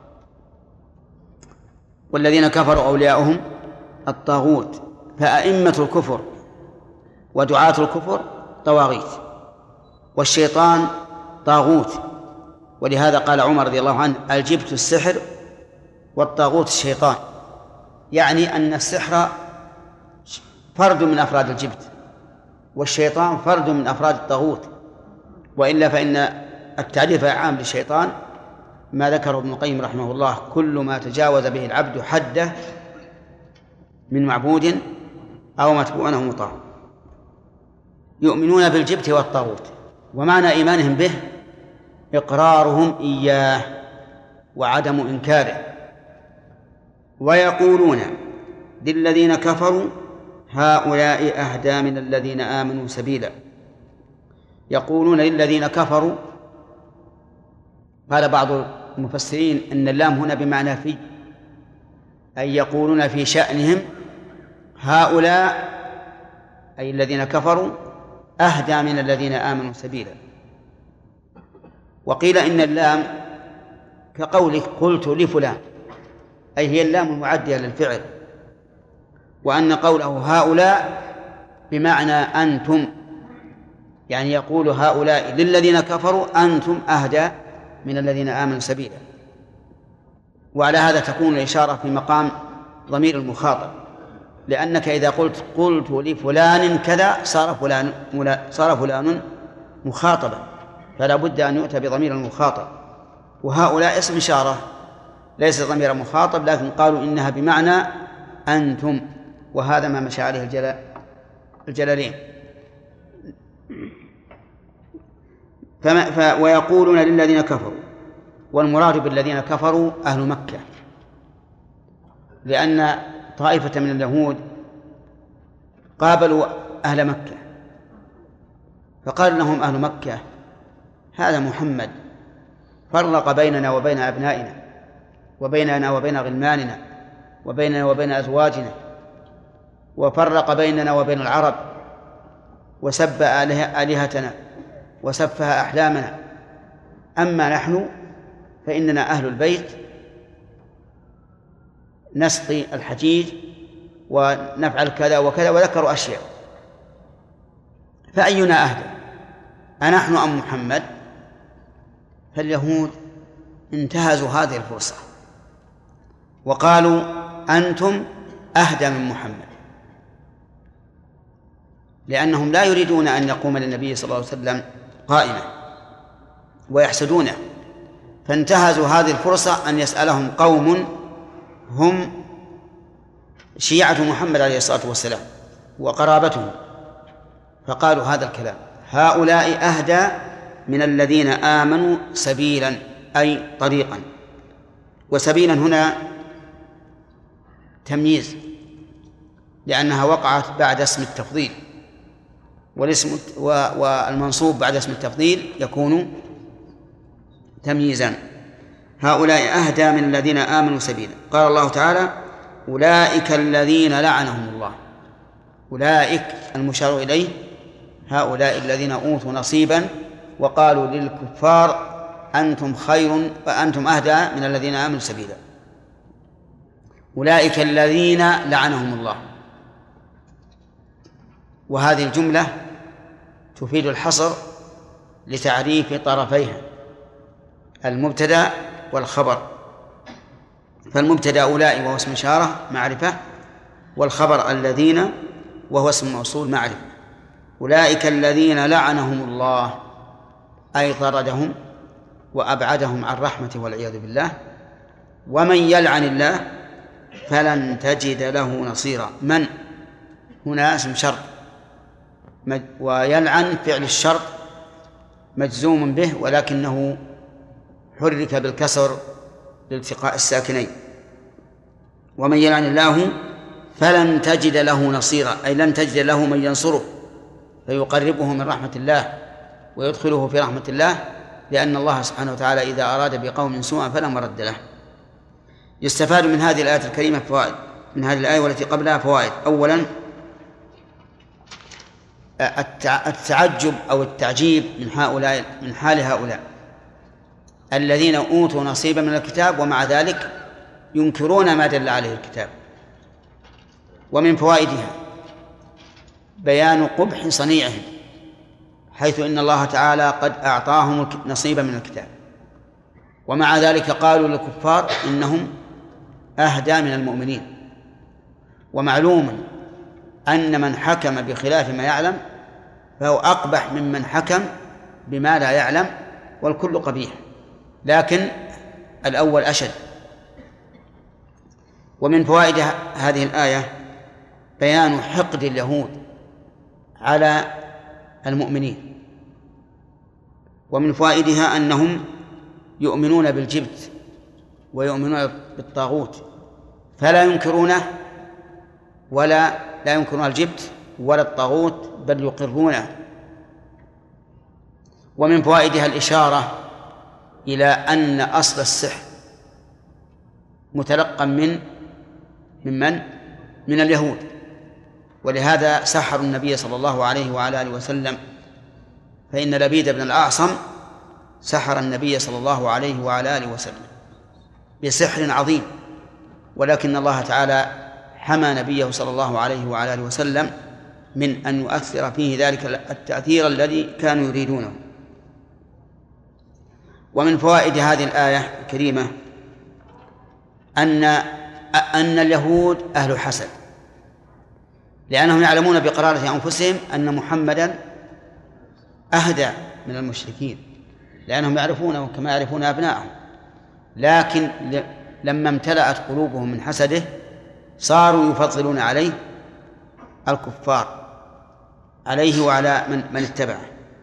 والذين كفروا أولياؤهم الطاغوت، فأئمة الكفر ودعاة الكفر طواغيت، والشيطان طاغوت. ولهذا قال عمر رضي الله عنه الجبت السحر والطاغوت الشيطان، يعني أن السحر فرد من أفراد الجبت والشيطان فرد من أفراد الطاغوت. وإلا فإن التعريف عام للشيطان ما ذكره ابن القيم رحمه الله كل ما تجاوز به العبد حده من معبود أو متبوع أو مطاع. يؤمنون بالجبت والطاغوت، ومعنى إيمانهم به إقرارهم إياه وعدم إنكاره. ويقولون للذين كفروا هؤلاء أهدى من الذين آمنوا سبيلا. يقولون للذين كفروا، قال بعض المفسرين إن اللام هنا بمعنى في، أي يقولون في شأنهم هؤلاء أي الذين كفروا أهدى من الذين آمنوا سبيلا. وقيل إن اللام كقولك قلت لفلان، أي هي اللام المعدية للفعل، وأن قوله هؤلاء بمعنى أنتم، يعني يقول هؤلاء للذين كفروا أنتم أهدى من الذين آمنوا سبيلا. وعلى هذا تكون الإشارة في مقام ضمير المخاطب، لأنك إذا قلت لفلان كذا صار فلان مخاطبا، فلا بد أن يؤتى بضمير المخاطب. وهؤلاء اسم إشارة ليس ضمير مخاطب، لكن قالوا إنها بمعنى أنتم، وهذا ما مشى عليه الجلالين. ويقولون للذين كفروا، والمراد بالذين كفروا أهل مكة، لأن طائفة من اليهود قابلوا أهل مكة فقال لهم أهل مكة: هذا محمد فرق بيننا وبين أبنائنا، وبيننا وبين غلماننا، وبيننا وبين أزواجنا، وفرق بيننا وبين العرب، وسب آلهتنا وسفه أحلامنا. أما نحن فإننا أهل البيت نسقي الحجيج ونفعل كذا وكذا، وذكروا أشياء. فأينا أهدى، أنحن أم محمد؟ فاليهود انتهزوا هذه الفرصة وقالوا أنتم أهدى من محمد، لأنهم لا يريدون أن يقوم للنبي صلى الله عليه وسلم قائمة ويحسدونه، فانتهزوا هذه الفرصة أن يسألهم قوم هم شيعة محمد عليه الصلاة والسلام وقرابته، فقالوا هذا الكلام: هؤلاء أهدى من الذين آمنوا سبيلا، أي طريقا. وسبيلا هنا تمييز، لأنها وقعت بعد اسم التفضيل، والمنصوب بعد اسم التفضيل يكون تمييزا. هؤلاء أهدى من الذين آمنوا سبيلا. قال الله تعالى: أولئك الذين لعنهم الله. أولئك المشار إليه هؤلاء الذين أوتوا نصيبا، وقالوا للكفار: أنتم خير وأنتم أهدى من الذين آمنوا سبيلا. أولئك الذين لعنهم الله. وهذه الجملة تفيد الحصر لتعريف طرفيها، المبتدأ والخبر. فالمبتدأ أولئك وهو اسم إشارة معرفة، والخبر الذين وهو اسم موصول معرفة. أولئك الذين لعنهم الله، أي طردهم وأبعدهم عن رحمته والعياذ بالله. ومن يلعن الله فلن تجد له نصيرا. من هنا اسم شرط، ويلعن فعل الشرط مجزوم به، ولكنه حرك بالكسر لالتقاء الساكنين. ومن يلعن الله فلن تجد له نصيرا، أي لن تجد له من ينصره فيقربه من رحمة الله ويدخله في رحمة الله، لأن الله سبحانه وتعالى إذا أراد بقوم سوءا فلا مرد له. يستفاد من هذه الآية الكريمة فوائد، من هذه الآية والتي قبلها فوائد. أولا التعجب أو التعجيب من حال هؤلاء الذين أوتوا نصيبا من الكتاب ومع ذلك ينكرون ما دل عليه الكتاب. ومن فوائدها بيان قبح صنيعهم، حيث إن الله تعالى قد أعطاهم نصيبا من الكتاب، ومع ذلك قالوا للكفار إنهم أهدى من المؤمنين. ومعلوم أن من حكم بخلاف ما يعلم فهو أقبح ممن حكم بما لا يعلم، والكل قبيح، لكن الأول أشد. ومن فوائد هذه الآية بيان حقد اليهود على المؤمنين. ومن فوائدها أنهم يؤمنون بالجبت ويؤمنون بالطاغوت، فلا ينكرونه لا ينكرون الجبت ولا الطاغوت، بل يقرونه. ومن فوائدها الإشارة إلى أن أصل السحر متلقى من اليهود، ولهذا سحروا النبي صلى الله عليه وعلى آله وسلم، فإن لبيد بن الأعصم سحر النبي صلى الله عليه وعلى آله وسلم بسحر عظيم، ولكن الله تعالى حمى نبيه صلى الله عليه وعلى آله وسلم من أن يؤثر فيه ذلك التأثير الذي كانوا يريدونه. ومن فوائد هذه الآية الكريمة أن اليهود أهل حسد، لأنهم يعلمون بقرارة أنفسهم أن محمدا أهدى من المشركين، لأنهم يعرفونه كما يعرفون أبنائهم، لكن لما امتلأت قلوبهم من حسده صاروا يفضلون عليه الكفار، عليه وعلى من اتبعه.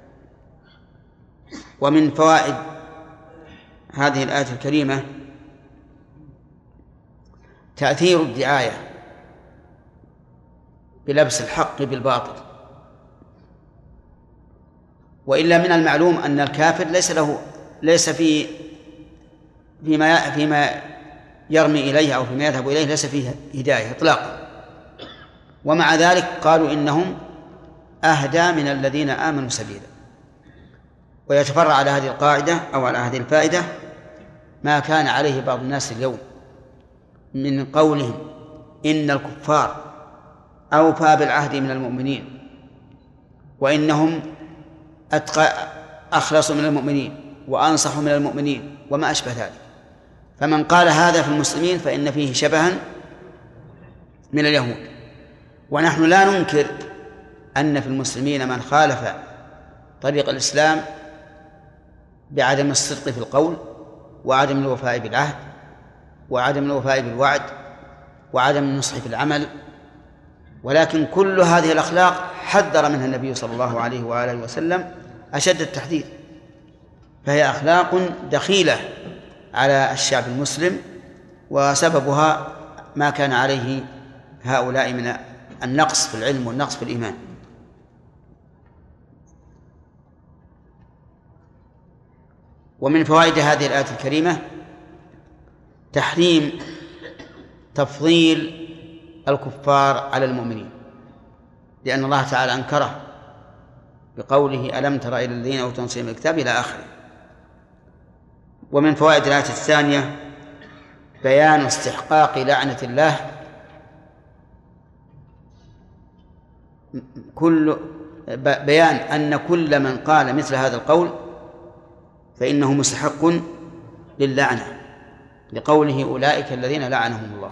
ومن فوائد هذه الآية الكريمة تأثير الدعاية بلبس الحق بالباطل. وإلا من المعلوم أن الكافر ليس فيما يرمي إليه أو فيما يذهب إليه ليس فيه هداية إطلاقا، ومع ذلك قالوا إنهم أهدى من الذين آمنوا سبيلا. ويتفرع على هذه القاعدة أو على هذه الفائدة ما كان عليه بعض الناس اليوم من قولهم إن الكفار أوفى بالعهد من المؤمنين، وإنهم أخلصوا من المؤمنين وأنصحوا من المؤمنين وما أشبه ذلك. فمن قال هذا في المسلمين فإن فيه شبها من اليهود. ونحن لا ننكر أن في المسلمين من خالف طريق الإسلام بعدم الصدق في القول وعدم الوفاء بالعهد وعدم الوفاء بالوعد وعدم النصح في العمل، ولكن كل هذه الأخلاق حذر منها النبي صلى الله عليه وآله وسلم أشد التحذير، فهي أخلاق دخيلة على الشعب المسلم، وسببها ما كان عليه هؤلاء من النقص في العلم والنقص في الإيمان. ومن فوائد هذه الآية الكريمة تحريم تفضيل الكفار على المؤمنين، لأن الله تعالى أنكره بقوله ألم تر إلى الذين أوتوا نصيبا من الكتاب إلى آخره. ومن فوائد الآية الثانية بيان استحقاق لعنة الله، بيان أن كل من قال مثل هذا القول فإنه مستحق للعنة، لقوله أولئك الذين لعنهم الله.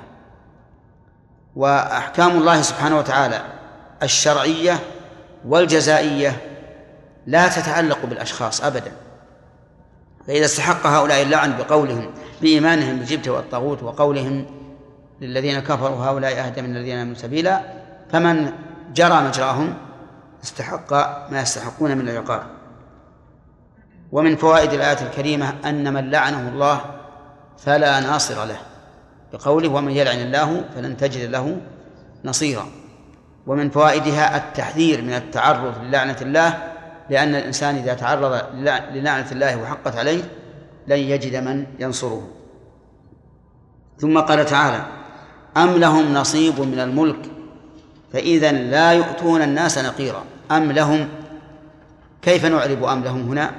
وأحكام الله سبحانه وتعالى الشرعية والجزائية لا تتعلق بالأشخاص أبدا، فإذا استحق هؤلاء اللعن بقولهم بإيمانهم بالجبت والطاغوت وقولهم للذين كفروا هؤلاء أهدى من الذين آمنوا سبيلا، فمن جرى مجراهم استحق ما يستحقون من العقاب. ومن فوائد الآية الكريمة أن من لعنه الله فلا ناصر له، بقوله ومن يلعن الله فلن تجد له نصيرا. ومن فوائدها التحذير من التعرض للعنة الله، لأن الإنسان إذا تعرض للعنة الله وحقت عليه لن يجد من ينصره. ثم قال تعالى أم لهم نصيب من الملك فإذا لا يؤتون الناس نقيرا. أم لهم، كيف نعرب أم لهم هنا؟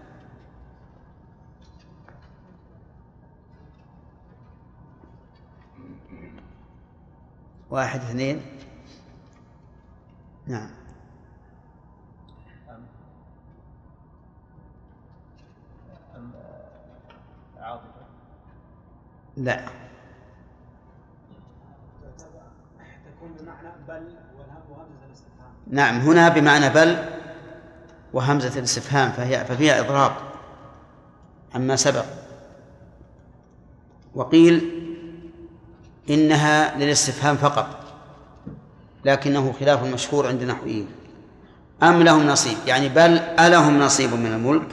واحد اثنين، نعم. لا، تكون بمعنى بل وهمزة الاستفهام. نعم، هنا بمعنى بل وهمزة الاستفهام، ففيها إضراب عما سبق. وقيل إنها للاستفهام فقط، لكنه خلاف المشهور عند النحويين. أم لهم نصيب يعني بل ألهم نصيب من الملك،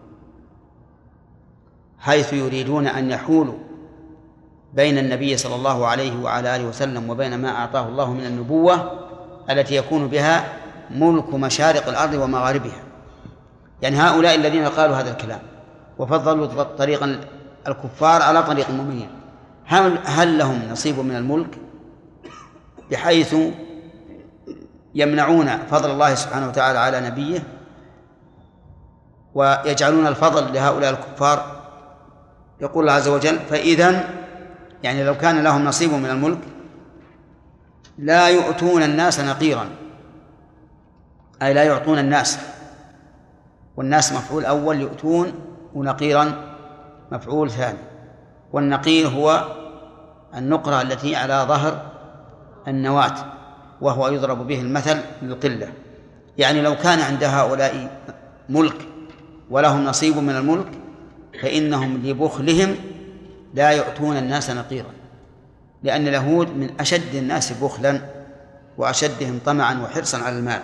حيث يريدون أن يحولوا بين النبي صلى الله عليه وعلى آله وسلم وبين ما أعطاه الله من النبوة التي يكون بها ملك مشارق الأرض ومغاربها. يعني هؤلاء الذين قالوا هذا الكلام وفضلوا طريقا الكفار على طريق المؤمنين، هل لهم نصيب من الملك بحيث يمنعون فضل الله سبحانه وتعالى على نبيه ويجعلون الفضل لهؤلاء الكفار؟ يقول الله عز وجل فإذا، يعني لو كان لهم نصيب من الملك لا يؤتون الناس نقيرا، أي لا يعطون الناس، والناس مفعول أول، يؤتون، ونقيرا مفعول ثاني. والنقير هو النقرة التي على ظهر النواة، وهو يضرب به المثل للقلة. يعني لو كان عند هؤلاء ملك ولهم نصيب من الملك فإنهم لبخلهم لا يؤتون الناس نقيرا، لأن اليهود من أشد الناس بخلا وأشدهم طمعا وحرصا على المال.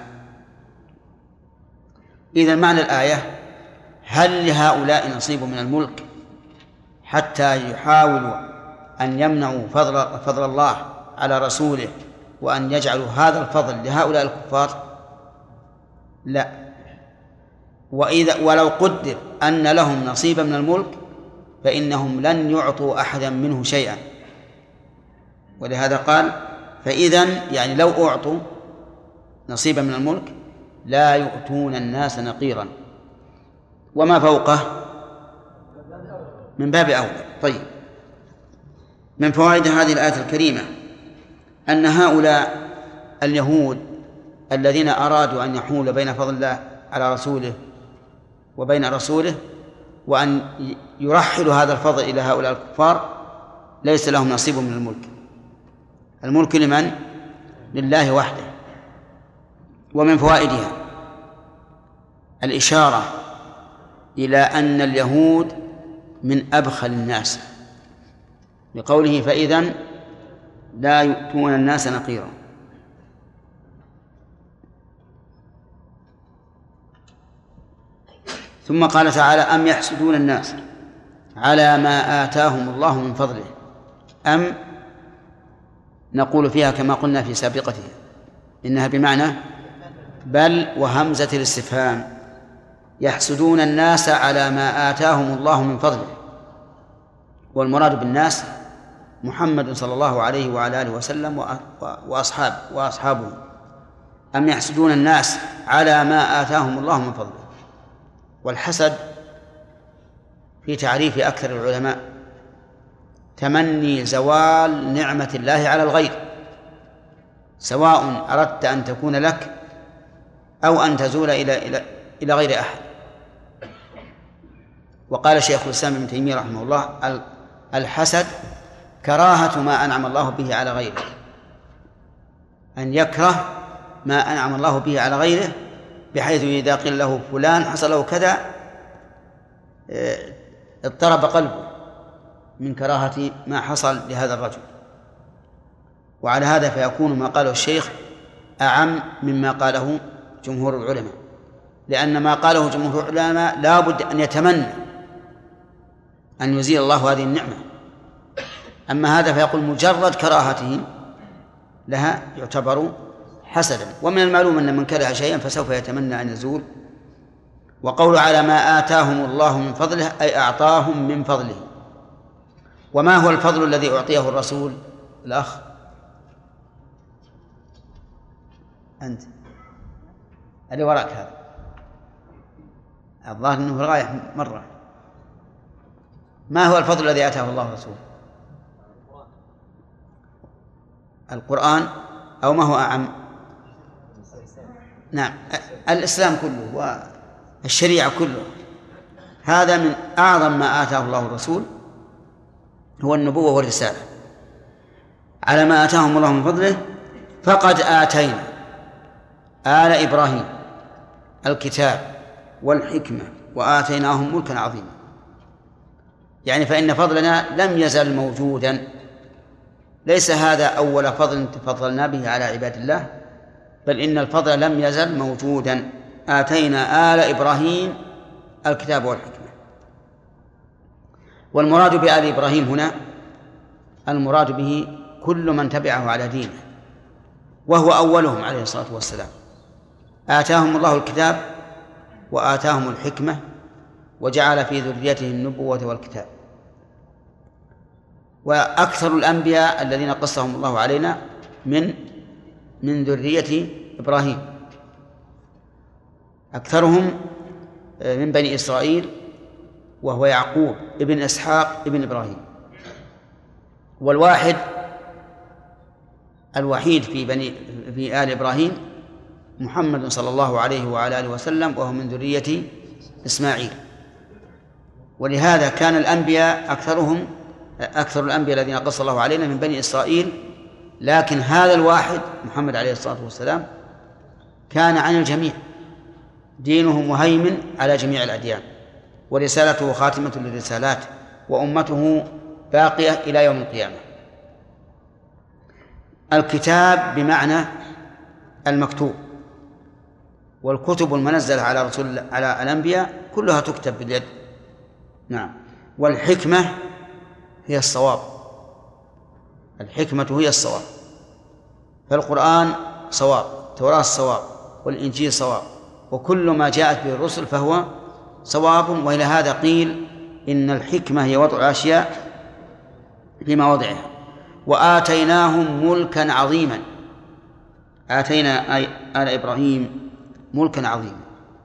إذا معنى الآية: هل لهؤلاء نصيب من الملك حتى يحاولوا أن يمنعوا فضل الله على رسوله وأن يجعلوا هذا الفضل لهؤلاء الكفار؟ لا. ولو قدر أن لهم نصيبا من الملك فإنهم لن يعطوا أحدا منه شيئا. ولهذا قال: فإذن يعني لو أعطوا نصيبا من الملك لا يؤتون الناس نقيرا، وما فوقه من باب أولى. طيب، من فوائد هذه الآية الكريمة أن هؤلاء اليهود الذين أرادوا أن يحولوا بين فضل الله على رسوله وبين رسوله وأن يرحلوا هذا الفضل إلى هؤلاء الكفار ليس لهم نصيب من الملك. الملك لمن؟ لله وحده. ومن فوائدها الإشارة إلى أن اليهود من أبخل الناس، لقوله: فإذن لا يؤتون الناس نقيرا. ثم قال تعالى: أم يحسدون الناس على ما آتاهم الله من فضله. أم نقول فيها كما قلنا في سابقتها إنها بمعنى بل وهمزة الاستفهام. يحسدون الناس على ما آتاهم الله من فضله، والمراد بالناس محمد صلى الله عليه وعلى آله وسلم وأصحابه. أم يحسدون الناس على ما آتاهم الله من فضله. والحسد في تعريف أكثر العلماء تمني زوال نعمة الله على الغير، سواء أردت أن تكون لك أو أن تزول إلى غير أحد. وقال شيخ الإسلام ابن تيمية رحمه الله: الحسد كراهة ما أنعم الله به على غيره، أن يكره ما أنعم الله به على غيره، بحيث إذا قيل له فلان حصل له كذا اضطرب قلبه من كراهة ما حصل لهذا الرجل. وعلى هذا فيكون ما قاله الشيخ أعم مما قاله جمهور العلماء، لأن ما قاله جمهور العلماء لا بد أن يتمنى أن يزيل الله هذه النعمة. أما هذا فيقول مجرد كراهته لها يعتبر حسدا. ومن المعلوم أن من كره شيئا فسوف يتمنى أن يزول. وقول على ما آتاهم الله من فضله أي أعطاهم من فضله. وما هو الفضل الذي أعطيه الرسول؟ الأخ أنت اللي وراك هذا الظاهر أنه رايح مرة. ما هو الفضل الذي آتاه الله الرسول؟ القرآن أو ما هو أعم؟ نعم، الإسلام كله والشريعة كله. هذا من أعظم ما آتاه الله الرسول، هو النبوة والرسالة. على ما آتاهم الله من فضله فقد آتينا آل إبراهيم الكتاب والحكمة وآتيناهم ملكا عظيما. يعني فإن فضلنا لم يزل موجودا، ليس هذا أول فضل تفضلنا به على عباد الله، بل إن الفضل لم يزل موجودا. آتينا آل إبراهيم الكتاب والحكمة. والمراد بآل إبراهيم هنا المراد به كل من تبعه على دينه، وهو أولهم عليه الصلاة والسلام. آتاهم الله الكتاب وآتاهم الحكمة وجعل في ذريته النبوة والكتاب. وأكثر الأنبياء الذين قصهم الله علينا من ذرية إبراهيم، أكثرهم من بني إسرائيل، وهو يعقوب ابن إسحاق ابن إبراهيم. والواحد الوحيد في آل إبراهيم محمد صلى الله عليه وعلى آله وسلم، وهو من ذرية إسماعيل. ولهذا كان الأنبياء أكثر الأنبياء الذين قص الله علينا من بني إسرائيل، لكن هذا الواحد محمد عليه الصلاة والسلام كان عن الجميع، دينه مهيمن على جميع الأديان، ورسالته خاتمة للرسالات، وأمته باقية إلى يوم القيامة. الكتاب بمعنى المكتوب، والكتب المنزلة على الأنبياء كلها تكتب باليد. نعم. والحكمة هي الصواب، الحكمة هي الصواب، فالقرآن صواب، التوراة صواب، والإنجيل صواب، وكل ما جاءت به الرسل فهو صواب. وإلى هذا قيل إن الحكمة هي وضع الأشياء في مواضعها. وآتيناهم ملكا عظيما، آتينا آل إبراهيم ملكا عظيما.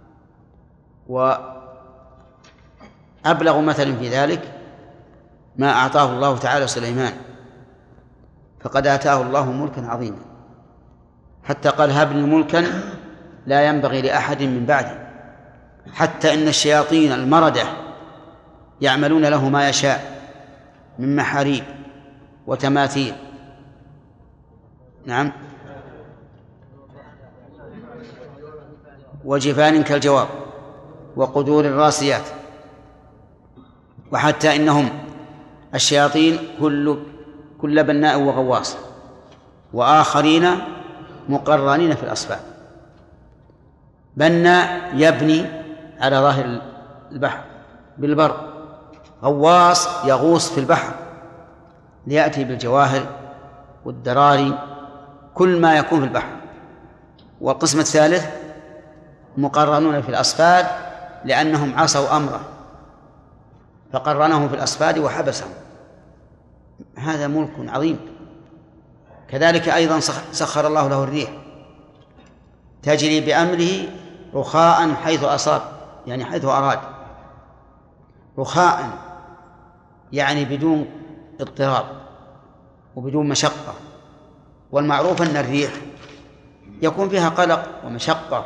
وأبلغ مثل في ذلك ما أعطاه الله تعالى سليمان، فقد آتاه الله ملكا عظيما، حتى قال هب لي ملكا لا ينبغي لأحد من بعدي، حتى إن الشياطين المردة يعملون له ما يشاء من محاريب وتماثيل. نعم. وجفان كالجواب وقدور الراسيات، وحتى إنهم الشياطين كل بناء وغواص، وآخرين مقرنين في الأصفاد. بناء يبني على ظاهر البحر بالبر، غواص يغوص في البحر ليأتي بالجواهر والدراري كل ما يكون في البحر. والقسم الثالث مقرنون في الأصفاد لأنهم عصوا أمره فقرنهم في الأصفاد وحبسهم. هذا ملك عظيم. كذلك أيضا سخر الله له الريح تجري بأمره رخاء حيث أصاب، يعني حيث أراد. رخاء يعني بدون اضطراب وبدون مشقة. والمعروف أن الريح يكون فيها قلق ومشقة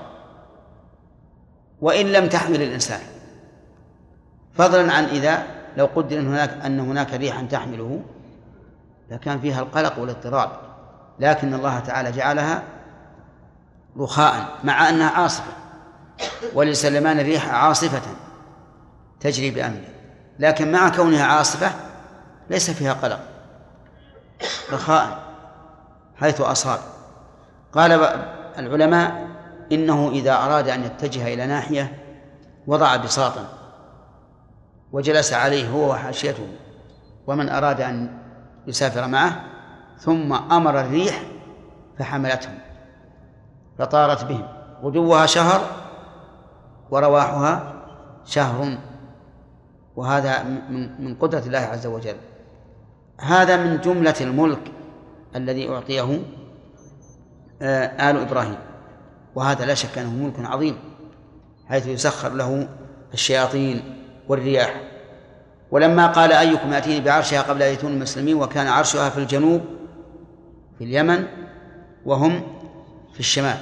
وإن لم تحمل الإنسان، فضلا عن إذا لو قدر أن هناك ريحا تحمله لكان فيها القلق والاضطراب، لكن الله تعالى جعلها رخاء مع أنها عاصفة. ولسليمان الريح عاصفة تجري بأمره، لكن مع كونها عاصفة ليس فيها قلق، رخاء حيث أصاب. قال العلماء إنه إذا أراد أن يتجه إلى ناحية وضع بساطا وجلس عليه هو وحاشيته ومن أراد أن يسافر معه، ثم أمر الريح فحملتهم فطارت بهم، غدوها شهر ورواحها شهر. وهذا من قدرة الله عز وجل. هذا من جملة الملك الذي أعطيه آل إبراهيم، وهذا لا شك أنه ملك عظيم حيث يسخر له الشياطين والرياح. ولما قال أيكم يأتيني بعرشها قبل أن يأتوني مسلمين، وكان عرشها في الجنوب في اليمن وهم في الشمال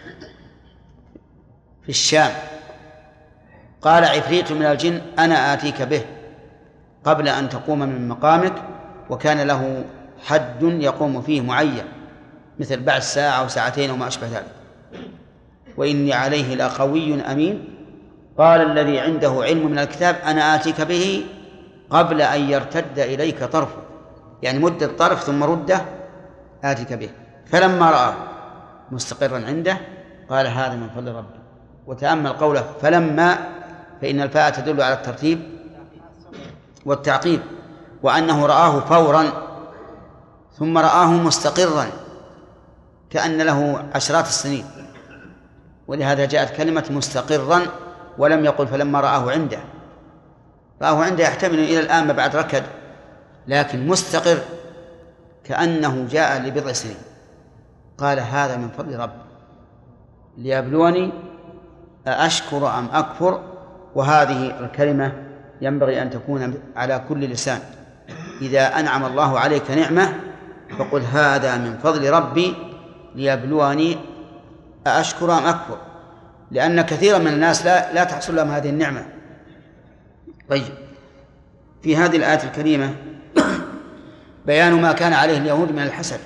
في الشام، قال عفريت من الجن أنا آتيك به قبل أن تقوم من مقامك. وكان له حد يقوم فيه معين، مثل بعد ساعة أو ساعتين وما أشبه ذلك. وإني عليه لقوي أمين. قال الذي عنده علم من الكتاب أنا آتيك به قبل أن يرتد إليك طرفه، يعني مد الطرف ثم رده آتيك به. فلما رأى مستقرا عنده قال هذا من فضل ربي. وتأمل قوله فلما، فإن الفاء تدل على الترتيب والتعقيب، وأنه رآه فورا ثم رآه مستقرا كأن له عشرات السنين، ولهذا جاءت كلمة مستقرا ولم يقل فلما رآه عنده. رآه عنده يحتمل إلى الآن ما بعد ركد، لكن مستقر كأنه جاء لبضع سنين. قال هذا من فضل ربي ليبلوني أأشكر أم أكفر. وهذه الكلمة ينبغي أن تكون على كل لسان. إذا أنعم الله عليك نعمة فقل هذا من فضل ربي ليبلوني أأشكر أم أكفر؟ لأن كثيرا من الناس لا تحصل لهم هذه النعمة. طيب، في هذه الآية الكريمة بيان ما كان عليه اليهود من الحسد،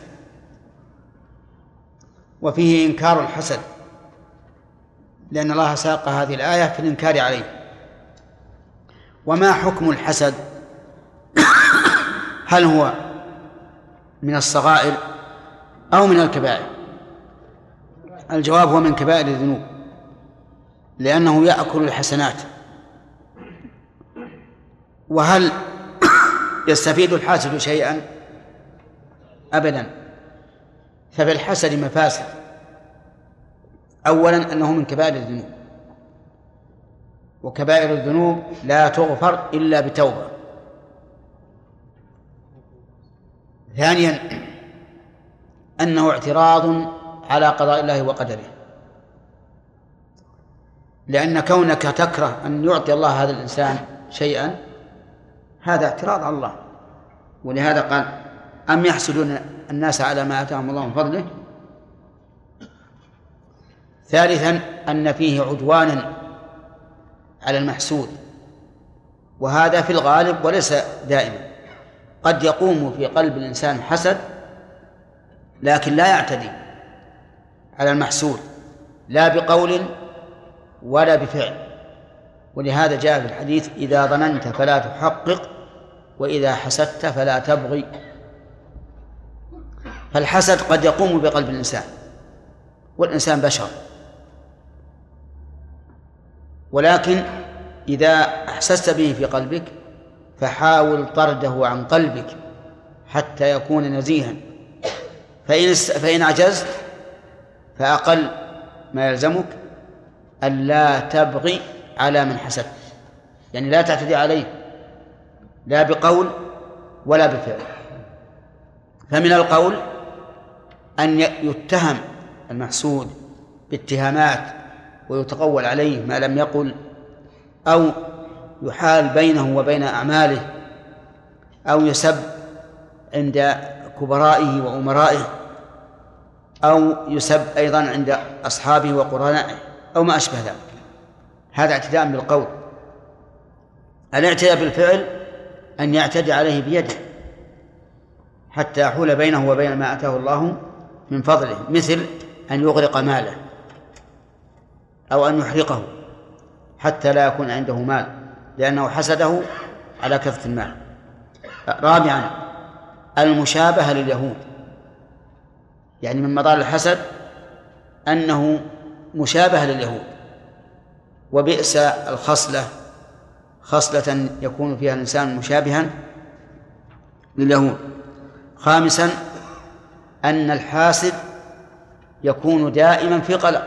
وفيه إنكار الحسد، لأن الله ساق هذه الآية في الإنكار عليه. وما حكم الحسد؟ هل هو من الصغائر أو من الكبائر؟ الجواب هو من كبائر الذنوب، لأنه يأكل الحسنات. وهل يستفيد الحاسد شيئا؟ أبدا. ففي الحسد مفاسد. أولا أنه من كبائر الذنوب، وكبائر الذنوب لا تغفر إلا بتوبة. ثانيا أنه اعتراض على قضاء الله وقدره، لأن كونك تكره أن يعطي الله هذا الإنسان شيئا هذا اعتراض على الله. ولهذا قال: أم يحسدون الناس على ما آتاهم الله من فضله. ثالثا أن فيه عدوانا على المحسود، وهذا في الغالب وليس دائما. قد يقوم في قلب الإنسان حسد لكن لا يعتدي على المحسود لا بقول ولا بفعل. ولهذا جاء في الحديث: إذا ظننت فلا تحقق، وإذا حسدت فلا تبغي. فالحسد قد يقوم بقلب الإنسان، والإنسان بشر، ولكن إذا أحسست به في قلبك فحاول طرده عن قلبك حتى يكون نزيها. فإن عجزت فأقل ما يلزمك ألا تبغي على من حسدت، يعني لا تعتدي عليه لا بقول ولا بفعل. فمن القول أن يتهم المحسود باتهامات ويتقول عليه ما لم يقل، أو يحال بينه وبين أعماله، أو يسب عند كبرائه وأمرائه، أو يسب أيضا عند أصحابه وقرنائه، أو ما أشبه ذلك. هذا اعتداء بالقول. الاعتداء بالفعل أن يعتدي عليه بيده حتى يحول بينه وبين ما أتاه الله من فضله، مثل أن يغرق ماله أو أن يحرقه حتى لا يكون عنده مال لأنه حسده على كثرة المال. رابعا المشابهة لليهود، يعني من مضار الحسد أنه مشابه لليهود، وبئس الخصلة خصلة يكون فيها الإنسان مشابها لليهود. خامسا أن الحاسد يكون دائما في قلق،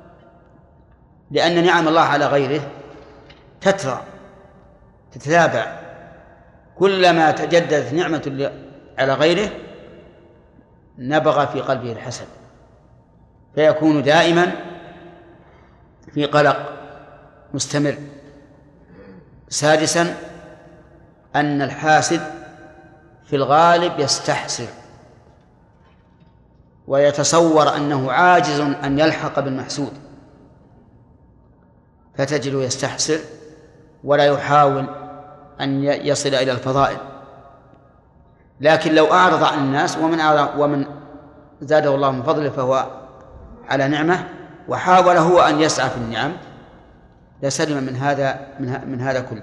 لأن نعم الله على غيره تترى تتتابع، كلما تجددت نعمة على غيره نبغ في قلبه الحسد، فيكون دائما في قلق مستمر. سادسا أن الحاسد في الغالب يستحسر ويتصور أنه عاجز أن يلحق بالمحسود، فتجده يستحسر ولا يحاول أن يصل إلى الفضائل. لكن لو أعرض عن الناس ومن زاده الله من فضله فهو على نعمة وحاول هو أن يسعى في النعم لسلم من هذا كله.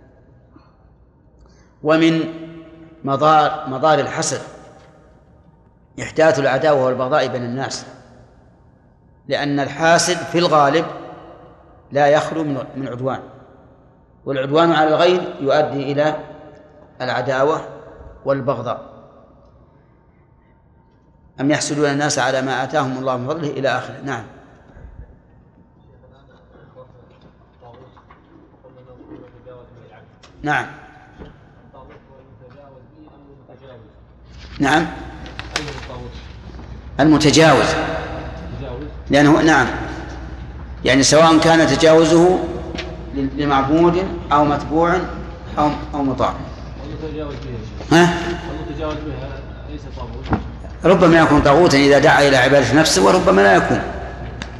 ومن مضار الحسد إحداث العداوة والبغضاء بين الناس، لأن الحاسد في الغالب لا يخلو من عدوان، والعدوان على الغير يؤدي إلى العداوة والبغضاء. أم يحسدون الناس على ما آتاهم الله من فضله إلى آخره. نعم. نعم. نعم. المتجاوز، لأنه نعم يعني سواء كان تجاوزه لمعبود أو متبوع أو مطاع. المتجاوز به ليس طاغوت، ربما يكون طاغوتا إذا دعا إلى عبادة نفسه، وربما لا يكون.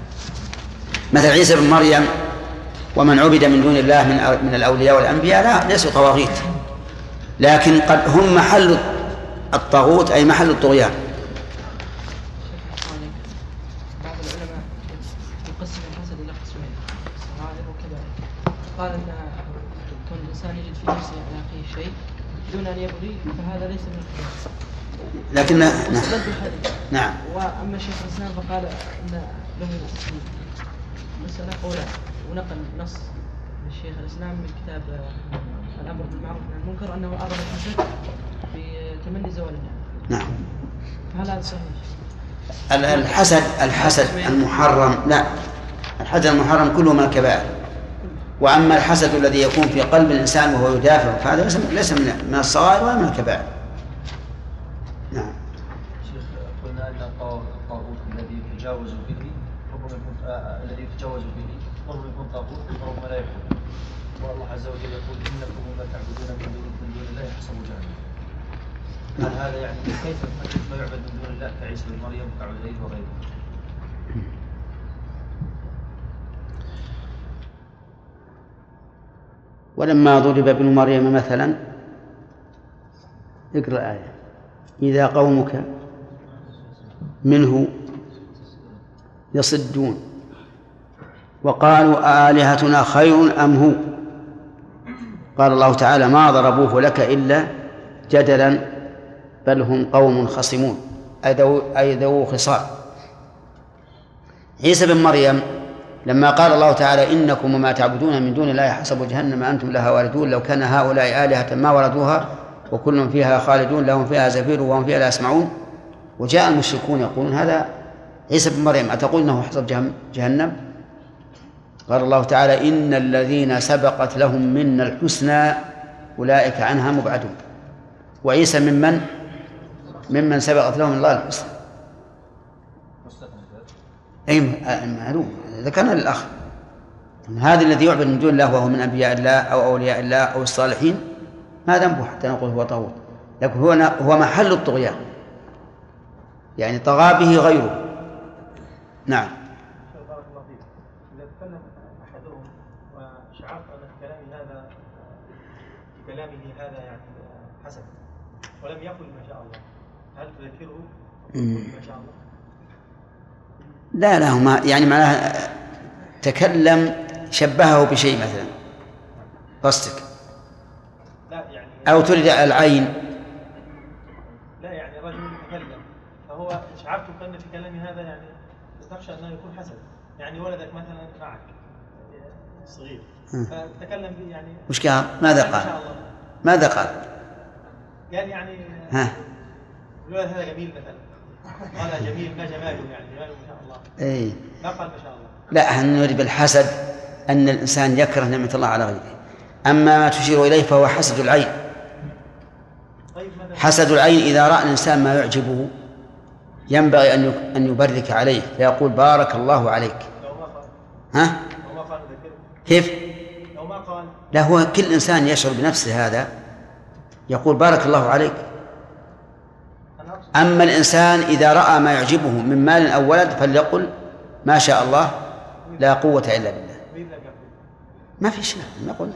مثل عيسى بن مريم ومن عبد من دون الله من الأولياء والأنبياء لا ليسوا طواغيت، لكن قد هم محل الطاغوت أي محل الطغيان. بعض العلماء يقسم الحسد إلى قسمين، صغائر وكبائر. قال أن كون الإنسان يجد في نفسه على أخيه شيء دون أن يبغي فهذا ليس من الحسد، لكن نعم. وأما شيخ الإسلام فقال أن له مسألة قولان، ونقل نص للشيخ الإسلام من كتاب الأمر بالمعروف والنهي عن المنكر أنه أراد الحسد بتمني زوال النعم. نعم. فهل هذا صحيح؟ الحسد المحرم لا، الحسد المحرم كله من الكبائر، وأما الحسد الذي يكون في قلب الإنسان وهو يدافع فهذا ليس من الصغائر ولا من الكبائر. نعم. شيخ قلنا أن الطاغوت الذي يتجاوز به ربما يكون طاغوت وربما لا يكون، والله عز وجل يقول إنكم وما تعبدون من دون الله حسب جهنم. هل هذا يعني كيف ما يعبد من دون الله كعيسى بن مريم وكعزير وغيره؟ ولما ضرب ابن مريم مثلا، اقرأ الآية: إذا قومك منه يصدون وقالوا آلهتنا خير أم هو. قال الله تعالى: ما ضربوه لك إلا جدلا بل هم قوم خصمون، أي ذو خصام. عيسى بن مريم لما قال الله تعالى: إنكم وما تعبدون من دون الله حسب جهنم أنتم لها واردون لو كان هؤلاء آلهة ما وردوها وكل فيها خالدون لهم فيها زفير وهم فيها لا يسمعون. وجاء المشركون يقولون: هذا عيسى بن مريم أتقول أنه حسب جهنم؟ قال الله تعالى: إن الذين سبقت لهم منا الحسنى أولئك عنها مبعدون. وعيسى ممن سبقت لهم الله الحسنى. أي معلوم، ذكرنا للأخ هذا الذي يعبد من دون الله وهو من أنبياء الله أو أولياء الله أو الصالحين ما ذنبه حتى نقول هو طاغوت، لكن هو محل الطغيان، يعني طغى به غيره. نعم. بارك الله فيك. إذا تكلم أحدهم وشعرت أن كلامه هذا يعني حسن ولم يقل ما شاء الله، هل تذكره ما شاء الله؟ لا هما يعني معناها تكلم شبهه بشيء مثلا قصدك، لا يعني أو تريد العين. لا يعني رجل يتكلم فهو شعرت أن في كلامي هذا يعني تخشى أنه يكون حسن، يعني ولدك مثلا معك صغير فتكلم به يعني وش قال؟ ماذا قال؟ قال يعني الولد هذا جميل مثلا، قال جميل ما جماله، يعني جماله ما شاء الله. إيه. ما قال ما شاء الله. لا، نريد بالحسد أن الإنسان يكره نعمة الله على غيره. أما ما تشير إليه فهو حسد العين. طيب حسد العين إذا رأى الإنسان ما يعجبه ينبغي أن يبرك عليه فيقول: بارك الله عليك. لو ما قال. لو ما قال ذكره. كيف؟ لو ما قال. لا، هو كل إنسان يشعر بنفسه هذا يقول: بارك الله عليك. أما الإنسان إذا رأى ما يعجبه من مال أو ولد فليقل: ما شاء الله لا قوة إلا بالله. ما في شيء نقول.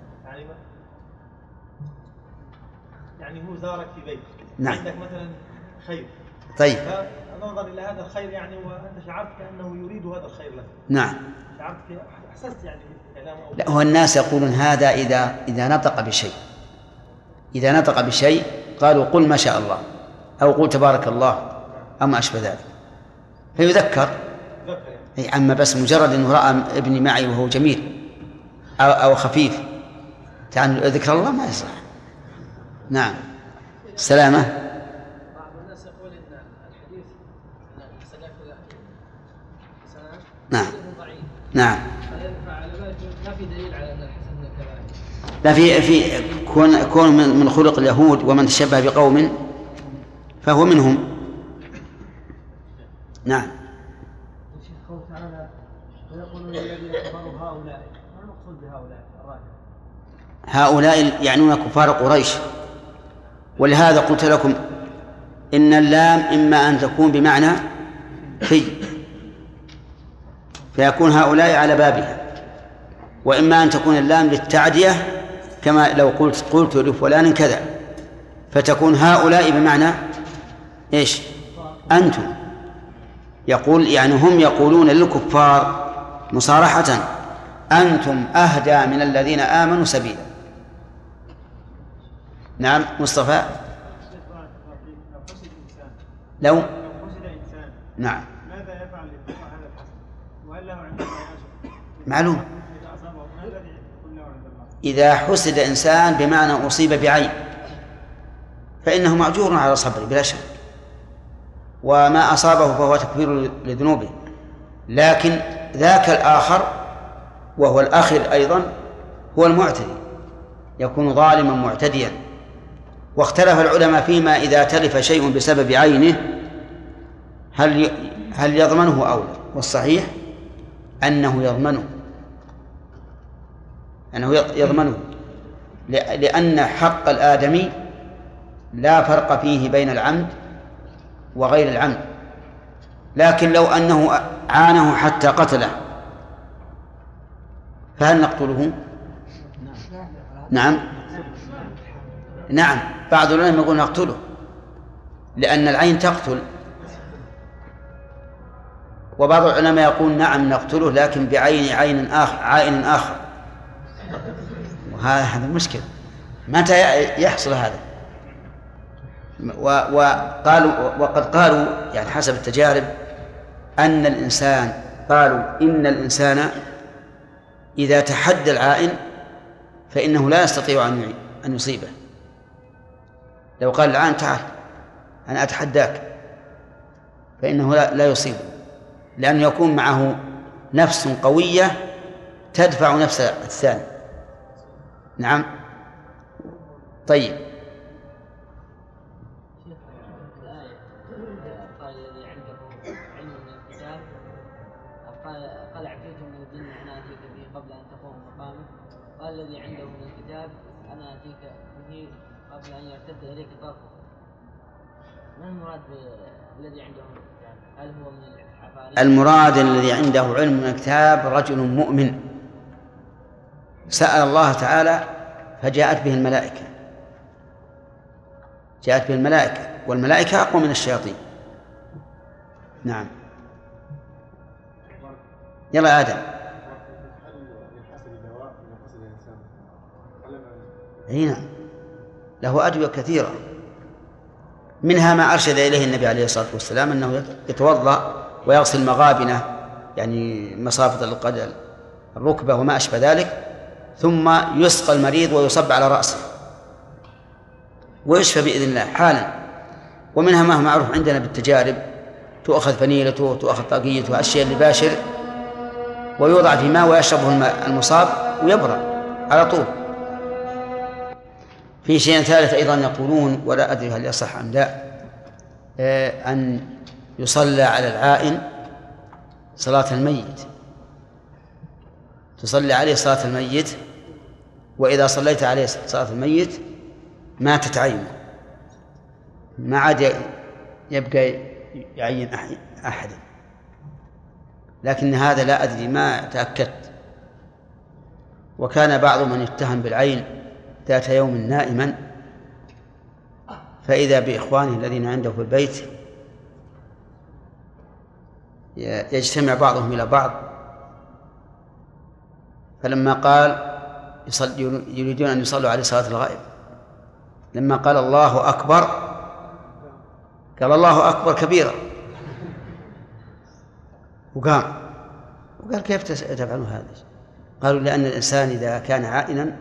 يعني هو زارك في بيت. نعم. عندك مثلا خير. طيب. فنظر إلى هذا الخير يعني وأنت شعرت كأنه يريد هذا الخير لك. نعم. شعرت أحسست يعني كلامه. لا، هو الناس يقولون هذا إذا نطق بشيء، إذا نطق بشيء قالوا: قل ما شاء الله أو قل تبارك الله أو ما أشبه ذلك، فيذكر. يعني. أما بس مجرد أنه رأى ابني معي وهو جميل أو خفيف ذكر الله ما يصح. نعم. سلامة. بعض الناس يقول إن الحديث نعم. نعم. ما في دليل على أن الحسن من الكبائر. لا، في كون من خلق اليهود ومن تشبه بقوم فهو منهم. نعم. قوله تعالى: ويقولون الذين كفروا هؤلاء، ما المقصود بهؤلاء؟ هؤلاء يعنون كفار قريش، ولهذا قلت لكم إن اللام إما أن تكون بمعنى فيكون هؤلاء على بابها. وإما أن تكون اللام للتعدية كما لو قلت لفلان كذا، فتكون هؤلاء بمعنى إيش؟ أنتم. يقول يعني هم يقولون للكفار مصارحة أنتم أهدى من الذين آمنوا سبيلا. نعم مصطفى. لو نعم ماذا يفعل لإبقاء هذا الحسد؟ وهل له عند الله أجر؟ معلوم. إذا أصابه ما الذي يكون له عند الله؟ إذا حسد إنسان بمعنى أصيب بعين فإنه مأجور على صبره بلا شك، وما أصابه فهو تكفير لذنوبه. لكن ذاك الآخر وهو الآخر أيضا هو المعتدي، يكون ظالما معتديا. واختلف العلماء فيما إذا تلف شيء بسبب عينه هل يضمنه أو لا، والصحيح أنه يضمنه لأن حق الآدمي لا فرق فيه بين العمد وغير العمد. لكن لو أنه عانه حتى قتله فهل نقتله؟ نعم بعض العلماء يقول نقتله لأن العين تقتل، وبعض العلماء يقول نعم نقتله لكن بعين عائن آخر. وهذا المشكلة متى يحصل هذا؟ وقد قالوا يعني حسب التجارب أن الإنسان قالوا إن الإنسان إذا تحدى العائن فإنه لا يستطيع أن يصيبه. لو قال العائن تعال أنا أتحداك فإنه لا يصيبه، لأنه يكون معه نفس قوية تدفع نفس الثاني. نعم. طيب قال الذي عنده من الكتاب أنا أتيك به قبل أن يرتد إليك طرفه. ما المراد بالذي عنده من الكتاب؟ هل هو من العفاريت؟ المراد الذي عنده علم من الكتاب رجل مؤمن سأل الله تعالى فجاءت به الملائكة، جاءت به الملائكة، والملائكة أقوى من الشياطين. نعم. يلا يا آدم. هنا له أدوية كثيرة، منها ما أرشد إليه النبي عليه الصلاة والسلام أنه يتوضأ ويغسل مغابنه يعني مصافة الركبة وما أشبه ذلك، ثم يسقى المريض ويصب على رأسه ويشفى بإذن الله حالا. ومنها ما هو معروف عندنا بالتجارب، تؤخذ فنيلته تؤخذ طاقيته الشيء اللي باشر ويوضع في ماء ويشربه المصاب ويبرأ على طول. في شيء ثالث أيضا يقولون ولا أدري هل يصح أم لا، أن يصلى على العائن صلاة الميت، تصلي عليه صلاة الميت، وإذا صليت عليه صلاة الميت ماتت عينه، ما عاد يبقى يعين أحد. لكن هذا لا أدري ما تأكدت. وكان بعض من يتهم بالعين ذات يوم نائما فإذا بإخوانه الذين عنده في البيت يجتمع بعضهم إلى بعض، فلما قال يريدون أن يصلوا عليه صلاة الغائب، لما قال الله أكبر قال الله أكبر كبيرا وقام وقال كيف تفعلون هذا؟ قالوا لأن الإنسان إذا كان عائنا